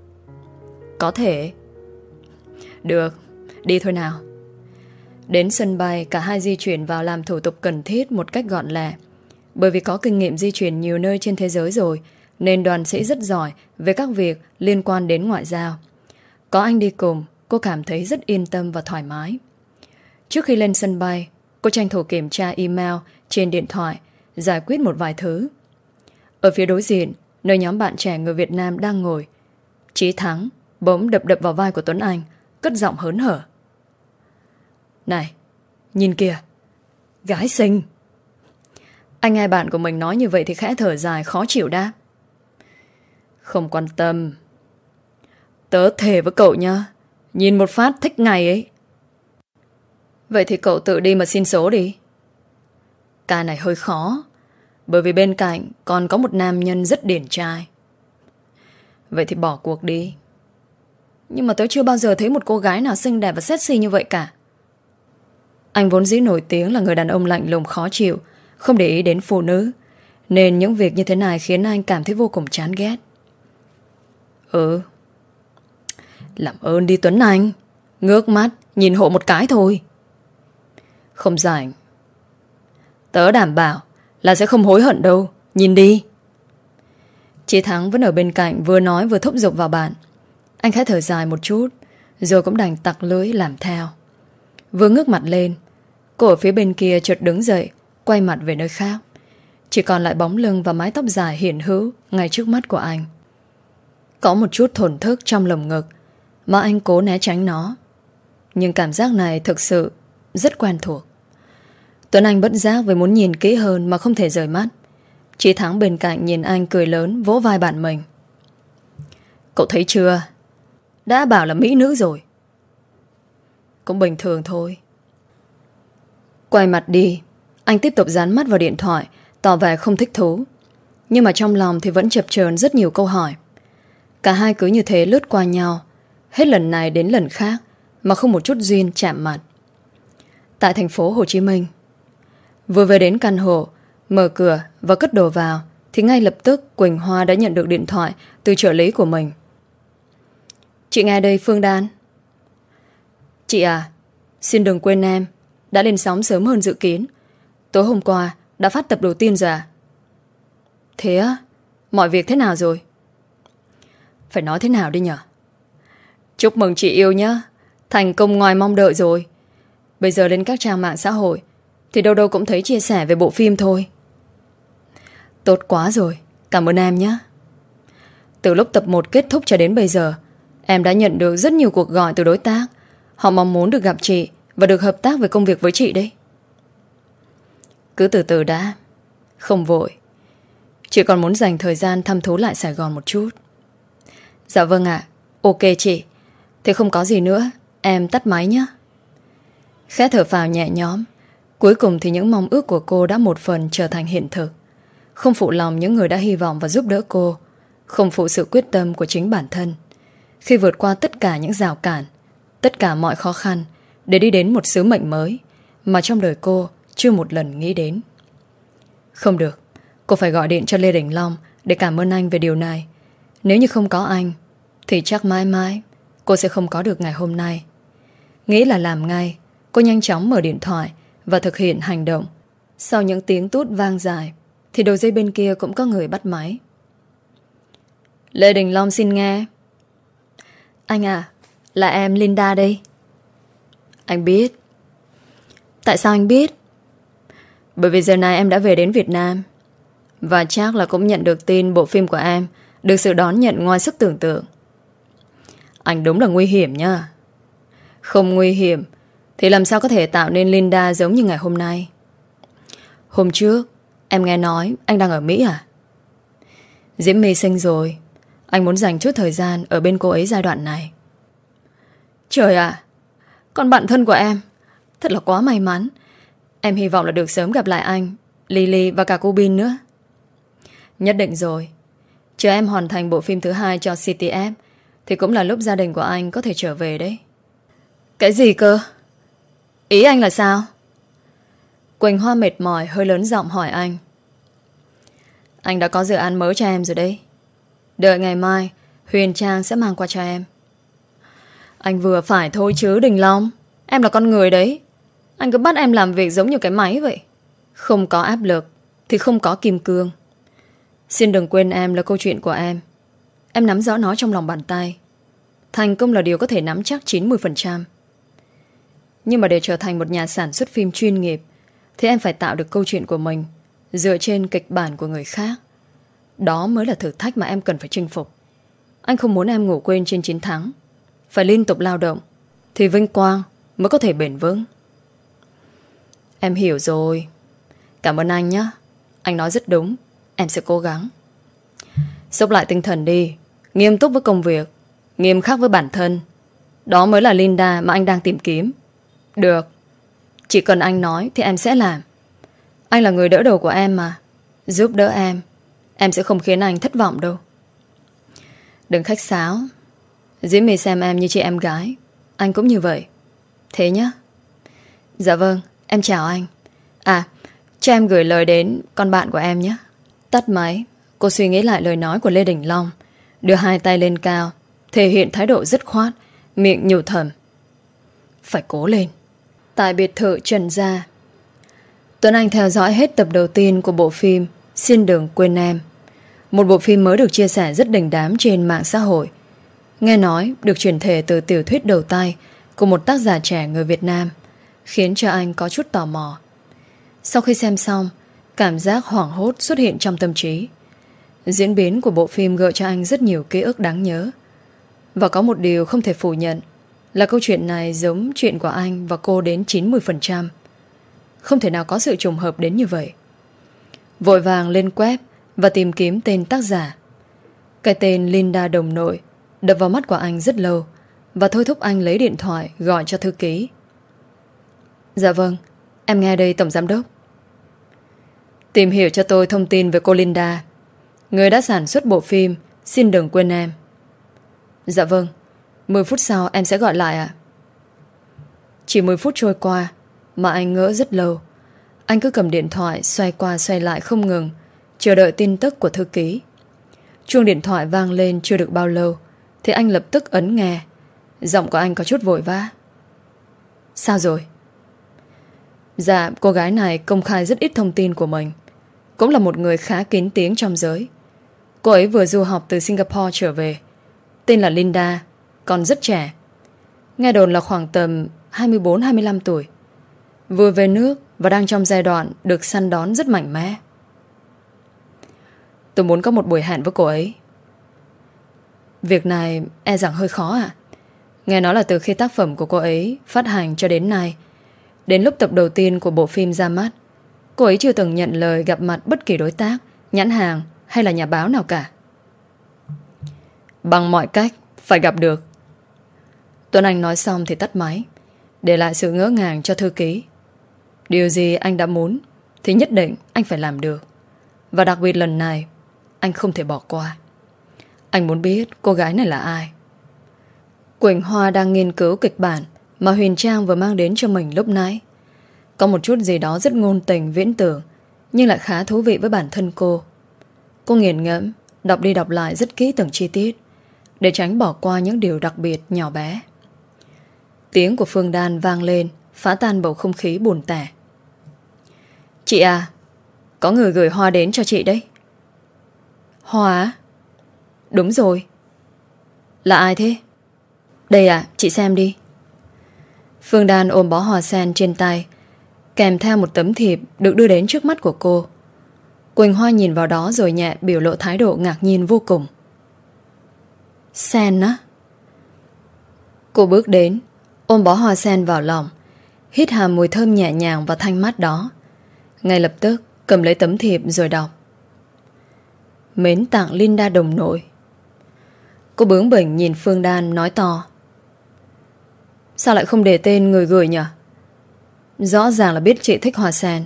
Có thể. Được, đi thôi nào. Đến sân bay, cả hai di chuyển vào làm thủ tục cần thiết một cách gọn lẹ. Bởi vì có kinh nghiệm di chuyển nhiều nơi trên thế giới rồi, nên đoàn sĩ rất giỏi về các việc liên quan đến ngoại giao. Có anh đi cùng, cô cảm thấy rất yên tâm và thoải mái. Trước khi lên sân bay, cô tranh thủ kiểm tra email trên điện thoại, giải quyết một vài thứ. Ở phía đối diện, nơi nhóm bạn trẻ người Việt Nam đang ngồi, Chí Thắng bỗng đập đập vào vai của Tuấn Anh, cất giọng hớn hở. Này, nhìn kìa, gái xinh. Anh nghe bạn của mình nói như vậy thì khẽ thở dài khó chịu đáp. Không quan tâm. Tớ thề với cậu nha, nhìn một phát thích ngay ấy. Vậy thì cậu tự đi mà xin số đi. Ca này hơi khó, bởi vì bên cạnh còn có một nam nhân rất điển trai. Vậy thì bỏ cuộc đi. Nhưng mà tớ chưa bao giờ thấy một cô gái nào xinh đẹp và sexy như vậy cả. Anh vốn dĩ nổi tiếng là người đàn ông lạnh lùng khó chịu, không để ý đến phụ nữ, nên những việc như thế này khiến anh cảm thấy vô cùng chán ghét. Ừ. Làm ơn đi Tuấn Anh, ngước mắt nhìn hộ một cái thôi. Không rảnh. Tớ đảm bảo là sẽ không hối hận đâu. Nhìn đi. Chị Thắng vẫn ở bên cạnh, vừa nói vừa thúc giục vào bạn. Anh khẽ thở dài một chút, rồi cũng đành tặc lưỡi làm theo. Vừa ngước mặt lên, cô ở phía bên kia chợt đứng dậy, quay mặt về nơi khác. Chỉ còn lại bóng lưng và mái tóc dài hiện hữu ngay trước mắt của anh. Có một chút thổn thức trong lồng ngực mà anh cố né tránh nó. Nhưng cảm giác này thực sự rất quen thuộc. Tuấn Anh bất giác vì muốn nhìn kỹ hơn mà không thể rời mắt. Chị Thắng bên cạnh nhìn anh cười lớn, vỗ vai bạn mình. Cậu thấy chưa? Đã bảo là mỹ nữ rồi. Cũng bình thường thôi. Quay mặt đi, anh tiếp tục dán mắt vào điện thoại, tỏ vẻ không thích thú. Nhưng mà trong lòng thì vẫn chập chờn rất nhiều câu hỏi. Cả hai cứ như thế lướt qua nhau, hết lần này đến lần khác mà không một chút duyên chạm mặt. Tại thành phố Hồ Chí Minh, vừa về đến căn hộ, mở cửa và cất đồ vào, thì ngay lập tức Quỳnh Hoa đã nhận được điện thoại từ trợ lý của mình. Chị nghe đây Phương Đan. Chị à, xin đừng quên em đã lên sóng sớm hơn dự kiến. Tối hôm qua đã phát tập đầu tiên rồi à? Thế á? Mọi việc thế nào rồi? Phải nói thế nào đi nhở? Chúc mừng chị yêu nhá, thành công ngoài mong đợi rồi. Bây giờ lên các trang mạng xã hội, thì đâu đâu cũng thấy chia sẻ về bộ phim thôi. Tốt quá rồi, cảm ơn em nhé. Từ lúc tập một kết thúc cho đến bây giờ, em đã nhận được rất nhiều cuộc gọi từ đối tác. Họ mong muốn được gặp chị và được hợp tác về công việc với chị đấy. Cứ từ từ đã, không vội. Chị còn muốn dành thời gian thăm thú lại Sài Gòn một chút. Dạ vâng ạ, ok chị. Thế không có gì nữa, em tắt máy nhé. Khẽ thở phào nhẹ nhõm. Cuối cùng thì những mong ước của cô đã một phần trở thành hiện thực. Không phụ lòng những người đã hy vọng và giúp đỡ cô, không phụ sự quyết tâm của chính bản thân khi vượt qua tất cả những rào cản, tất cả mọi khó khăn để đi đến một sứ mệnh mới mà trong đời cô chưa một lần nghĩ đến. Không được, cô phải gọi điện cho Lê Đình Long để cảm ơn anh về điều này. Nếu như không có anh thì chắc mãi mãi cô sẽ không có được ngày hôm nay. Nghĩ là làm ngay, cô nhanh chóng mở điện thoại và thực hiện hành động. Sau những tiếng tút vang dài thì đầu dây bên kia cũng có người bắt máy. Lê Đình Long xin nghe. Anh à, là em Linda đây. Anh biết. Tại sao anh biết? Bởi vì giờ này em đã về đến Việt Nam, và chắc là cũng nhận được tin bộ phim của em được sự đón nhận ngoài sức tưởng tượng. Anh đúng là nguy hiểm nha. Không nguy hiểm thì làm sao có thể tạo nên Linda giống như ngày hôm nay. Hôm trước em nghe nói anh đang ở Mỹ à? Diễm My sinh rồi, anh muốn dành chút thời gian ở bên cô ấy giai đoạn này. Trời ạ, con bạn thân của em, thật là quá may mắn. Em hy vọng là được sớm gặp lại anh, Lily và cả cô Bin nữa. Nhất định rồi. Chờ em hoàn thành bộ phim thứ hai cho xê tê ép thì cũng là lúc gia đình của anh có thể trở về đấy. Cái gì cơ? Ý anh là sao? Quỳnh Hoa mệt mỏi hơi lớn giọng hỏi anh. Anh đã có dự án mới cho em rồi đấy. Đợi ngày mai Huyền Trang sẽ mang qua cho em. Anh vừa phải thôi chứ Đình Long. Em là con người đấy. Anh cứ bắt em làm việc giống như cái máy vậy. Không có áp lực thì không có kim cương. Xin đừng quên em là câu chuyện của em. Em nắm rõ nó trong lòng bàn tay. Thành công là điều có thể nắm chắc chín mươi phần trăm. Nhưng mà để trở thành một nhà sản xuất phim chuyên nghiệp thì em phải tạo được câu chuyện của mình dựa trên kịch bản của người khác. Đó mới là thử thách mà em cần phải chinh phục. Anh không muốn em ngủ quên trên chiến thắng. Phải liên tục lao động thì vinh quang mới có thể bền vững. Em hiểu rồi. Cảm ơn anh nhé. Anh nói rất đúng. Em sẽ cố gắng. Xốc lại tinh thần đi. Nghiêm túc với công việc, nghiêm khắc với bản thân. Đó mới là Linda mà anh đang tìm kiếm. Được. Chỉ cần anh nói thì em sẽ làm. Anh là người đỡ đầu của em mà. Giúp đỡ em, em sẽ không khiến anh thất vọng đâu. Đừng khách sáo. Diễm My xem em như chị em gái. Anh cũng như vậy. Thế nhá. Dạ vâng, em chào anh. À, cho em gửi lời đến con bạn của em nhé. Tắt máy, cô suy nghĩ lại lời nói của Lê Đình Long, đưa hai tay lên cao, thể hiện thái độ dứt khoát, miệng nhủ thầm. Phải cố lên. Tại biệt thự Trần Gia, Tuấn Anh theo dõi hết tập đầu tiên của bộ phim Xin Đừng Quên Em. Một bộ phim mới được chia sẻ rất đình đám trên mạng xã hội. Nghe nói được chuyển thể từ tiểu thuyết đầu tay của một tác giả trẻ người Việt Nam, khiến cho anh có chút tò mò. Sau khi xem xong, cảm giác hoảng hốt xuất hiện trong tâm trí. Diễn biến của bộ phim gợi cho anh rất nhiều ký ức đáng nhớ. Và có một điều không thể phủ nhận là câu chuyện này giống chuyện của anh và cô đến chín mươi phần trăm. Không thể nào có sự trùng hợp đến như vậy. Vội vàng lên web và tìm kiếm tên tác giả. Cái tên Linda Đồng Nội đập vào mắt của anh rất lâu và thôi thúc anh lấy điện thoại gọi cho thư ký. Dạ vâng, em nghe đây tổng giám đốc. Tìm hiểu cho tôi thông tin về cô Linda, người đã sản xuất bộ phim Xin Đừng Quên Em. Dạ vâng, mười phút sau em sẽ gọi lại ạ. Chỉ mười phút trôi qua mà anh ngỡ rất lâu. Anh cứ cầm điện thoại xoay qua xoay lại không ngừng, chờ đợi tin tức của thư ký. Chuông điện thoại vang lên chưa được bao lâu thì anh lập tức ấn nghe. Giọng của anh có chút vội vã. Sao rồi? Dạ, cô gái này công khai rất ít thông tin của mình. Cũng là một người khá kín tiếng trong giới. Cô ấy vừa du học từ Singapore trở về. Tên là Linda, còn rất trẻ. Nghe đồn là khoảng tầm hai mươi bốn hai mươi lăm tuổi. Vừa về nước và đang trong giai đoạn được săn đón rất mạnh mẽ. Tôi muốn có một buổi hẹn với cô ấy. Việc này e rằng hơi khó ạ. Nghe nói là từ khi tác phẩm của cô ấy phát hành cho đến nay, đến lúc tập đầu tiên của bộ phim ra mắt, cô ấy chưa từng nhận lời gặp mặt bất kỳ đối tác, nhãn hàng hay là nhà báo nào cả. Bằng mọi cách phải gặp được. Tuấn Anh nói xong thì tắt máy, để lại sự ngỡ ngàng cho thư ký. Điều gì anh đã muốn thì nhất định anh phải làm được. Và đặc biệt lần này anh không thể bỏ qua. Anh muốn biết cô gái này là ai. Quỳnh Hoa đang nghiên cứu kịch bản mà Huyền Trang vừa mang đến cho mình lúc nãy. Có một chút gì đó rất ngôn tình viễn tưởng, nhưng lại khá thú vị với bản thân cô. Cô nghiền ngẫm, đọc đi đọc lại rất kỹ từng chi tiết, để tránh bỏ qua những điều đặc biệt nhỏ bé. Tiếng của Phương Đan vang lên, phá tan bầu không khí buồn tẻ. Chị à, có người gửi hoa đến cho chị đấy. Hoa? Đúng rồi. Là ai thế? Đây à, chị xem đi. Phương Đan ôm bó hoa sen trên tay, kèm theo một tấm thiệp được đưa đến trước mắt của cô. Quỳnh Hoa nhìn vào đó rồi nhẹ biểu lộ thái độ ngạc nhiên vô cùng. Sen á? Cô bước đến, ôm bó hoa sen vào lòng, hít hà mùi thơm nhẹ nhàng và thanh mát đó. Ngay lập tức cầm lấy tấm thiệp rồi đọc. Mến tặng Linda đồng nội. Cô bướng bỉnh nhìn Phương Đan nói to. Sao lại không để tên người gửi nhỉ? Rõ ràng là biết chị thích hoa sen.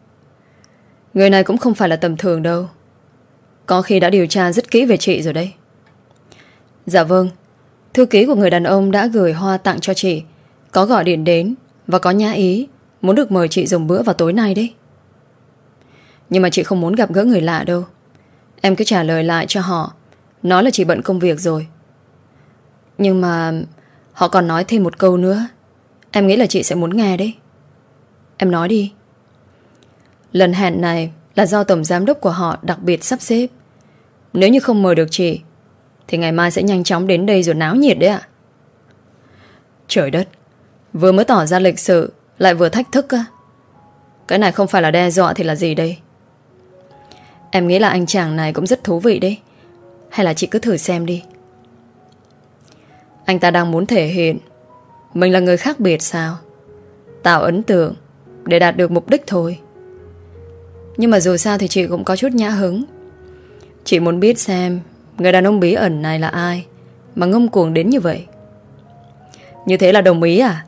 Người này cũng không phải là tầm thường đâu. Có khi đã điều tra rất kỹ về chị rồi đấy. Dạ vâng. Thư ký của người đàn ông đã gửi hoa tặng cho chị, có gọi điện đến và có nhã ý muốn được mời chị dùng bữa vào tối nay đấy. Nhưng mà chị không muốn gặp gỡ người lạ đâu. Em cứ trả lời lại cho họ, nói là chị bận công việc rồi. Nhưng mà họ còn nói thêm một câu nữa. Em nghĩ là chị sẽ muốn nghe đấy. Em nói đi. Lần hẹn này là do tổng giám đốc của họ đặc biệt sắp xếp. Nếu như không mời được chị thì ngày mai sẽ nhanh chóng đến đây rồi náo nhiệt đấy ạ. Trời đất, vừa mới tỏ ra lịch sự lại vừa thách thức á. Cái này không phải là đe dọa thì là gì đây? Em nghĩ là anh chàng này cũng rất thú vị đấy. Hay là chị cứ thử xem đi. Anh ta đang muốn thể hiện mình là người khác biệt sao? Tạo ấn tượng để đạt được mục đích thôi. Nhưng mà dù sao thì chị cũng có chút nhã hứng. Chị muốn biết xem người đàn ông bí ẩn này là ai mà ngông cuồng đến như vậy. Như thế là đồng ý à?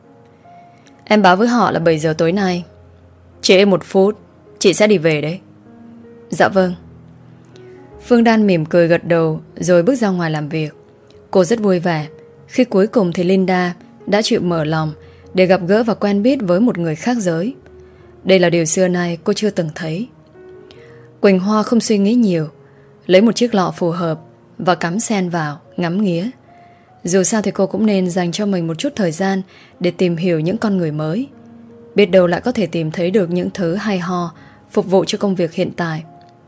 Em báo với họ là bảy giờ tối nay. Trễ một phút chị sẽ đi về đấy. Dạ vâng. Phương Đan mỉm cười gật đầu rồi bước ra ngoài làm việc. Cô rất vui vẻ khi cuối cùng thì Linda đã chịu mở lòng để gặp gỡ và quen biết với một người khác giới. Đây là điều xưa nay cô chưa từng thấy. Quỳnh Hoa không suy nghĩ nhiều, lấy một chiếc lọ phù hợp và cắm sen vào, ngắm nghía. Dù sao thì cô cũng nên dành cho mình một chút thời gian để tìm hiểu những con người mới. Biết đâu lại có thể tìm thấy được những thứ hay ho phục vụ cho công việc hiện tại.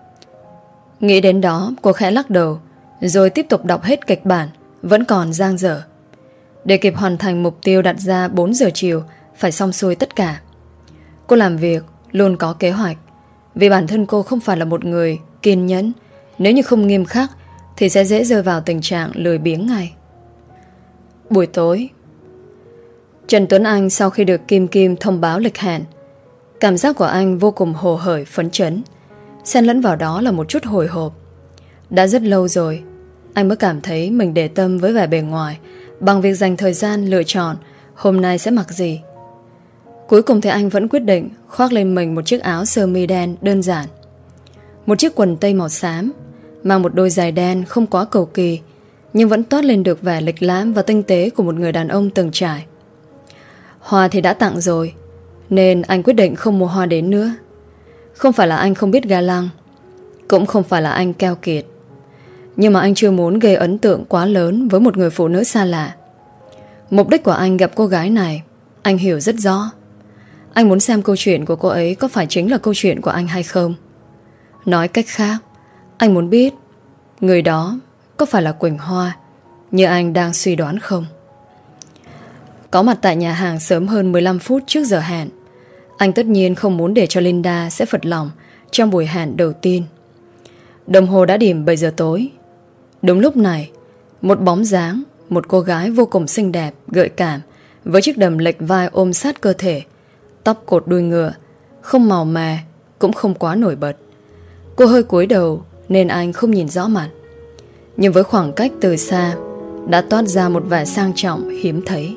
Nghĩ đến đó, cô khẽ lắc đầu rồi tiếp tục đọc hết kịch bản vẫn còn dang dở. Để kịp hoàn thành mục tiêu đặt ra bốn giờ chiều phải xong xuôi tất cả. Cô làm việc luôn có kế hoạch, vì bản thân cô không phải là một người kiên nhẫn. Nếu như không nghiêm khắc thì sẽ dễ rơi vào tình trạng lười biếng ngay. Buổi tối, Trần Tuấn Anh sau khi được Kim Kim thông báo lịch hẹn, cảm giác của anh vô cùng hồ hởi phấn chấn, xen lẫn vào đó là một chút hồi hộp. Đã rất lâu rồi anh mới cảm thấy mình để tâm với vẻ bề ngoài bằng việc dành thời gian lựa chọn hôm nay sẽ mặc gì. Cuối cùng thì anh vẫn quyết định khoác lên mình một chiếc áo sơ mi đen đơn giản, một chiếc quần tây màu xám, mang một đôi giày đen không quá cầu kỳ nhưng vẫn toát lên được vẻ lịch lãm và tinh tế của một người đàn ông từng trải. Hoa thì đã tặng rồi nên anh quyết định không mua hoa đến nữa. Không phải là anh không biết ga lăng, cũng không phải là anh keo kiệt, nhưng mà anh chưa muốn gây ấn tượng quá lớn với một người phụ nữ xa lạ. Mục đích của anh gặp cô gái này anh hiểu rất rõ. Anh muốn xem câu chuyện của cô ấy có phải chính là câu chuyện của anh hay không. Nói cách khác, anh muốn biết người đó có phải là Quỳnh Hoa như anh đang suy đoán không. Có mặt tại nhà hàng sớm hơn mười lăm phút trước giờ hẹn, Anh tất nhiên không muốn để cho Linda sẽ phật lòng trong buổi hẹn đầu tiên. Đồng hồ đã điểm bảy giờ tối. Đúng lúc này, một bóng dáng, một cô gái vô cùng xinh đẹp, gợi cảm, với chiếc đầm lệch vai ôm sát cơ thể, tóc cột đuôi ngựa, không màu mè, cũng không quá nổi bật. Cô hơi cúi đầu nên anh không nhìn rõ mặt, nhưng với khoảng cách từ xa đã toát ra một vẻ sang trọng hiếm thấy.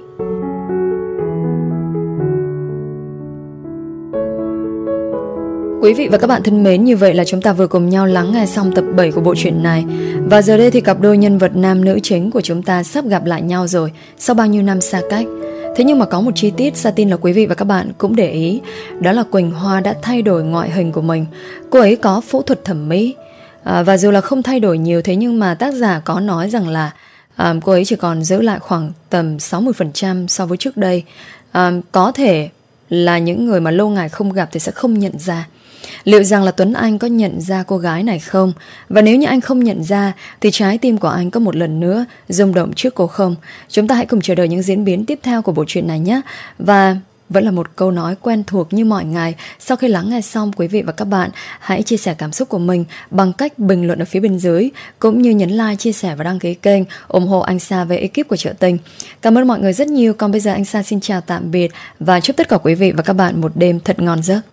Quý vị và các bạn thân mến, như vậy là chúng ta vừa cùng nhau lắng nghe xong tập bảy của bộ truyện này. Và giờ đây thì cặp đôi nhân vật nam nữ chính của chúng ta sắp gặp lại nhau rồi, sau bao nhiêu năm xa cách. Thế nhưng mà có một chi tiết Sa tin là quý vị và các bạn cũng để ý, đó là Quỳnh Hoa đã thay đổi ngoại hình của mình. Cô ấy có phẫu thuật thẩm mỹ, à, và dù là không thay đổi nhiều, thế nhưng mà tác giả có nói rằng là à, cô ấy chỉ còn giữ lại khoảng tầm sáu mươi phần trăm so với trước đây. à, Có thể là những người mà lâu ngày không gặp thì sẽ không nhận ra. Liệu rằng là Tuấn Anh có nhận ra cô gái này không? Và nếu như anh không nhận ra thì trái tim của anh có một lần nữa rung động trước cô không? Chúng ta hãy cùng chờ đợi những diễn biến tiếp theo của bộ truyện này nhé. Và vẫn là một câu nói quen thuộc như mọi ngày. Sau khi lắng nghe xong, quý vị và các bạn hãy chia sẻ cảm xúc của mình bằng cách bình luận ở phía bên dưới, cũng như nhấn like, chia sẻ và đăng ký kênh ủng hộ anh Sa với ekip của Chợ Tình. Cảm ơn mọi người rất nhiều. Còn bây giờ anh Sa xin chào tạm biệt và chúc tất cả quý vị và các bạn một đêm thật ngon giấc.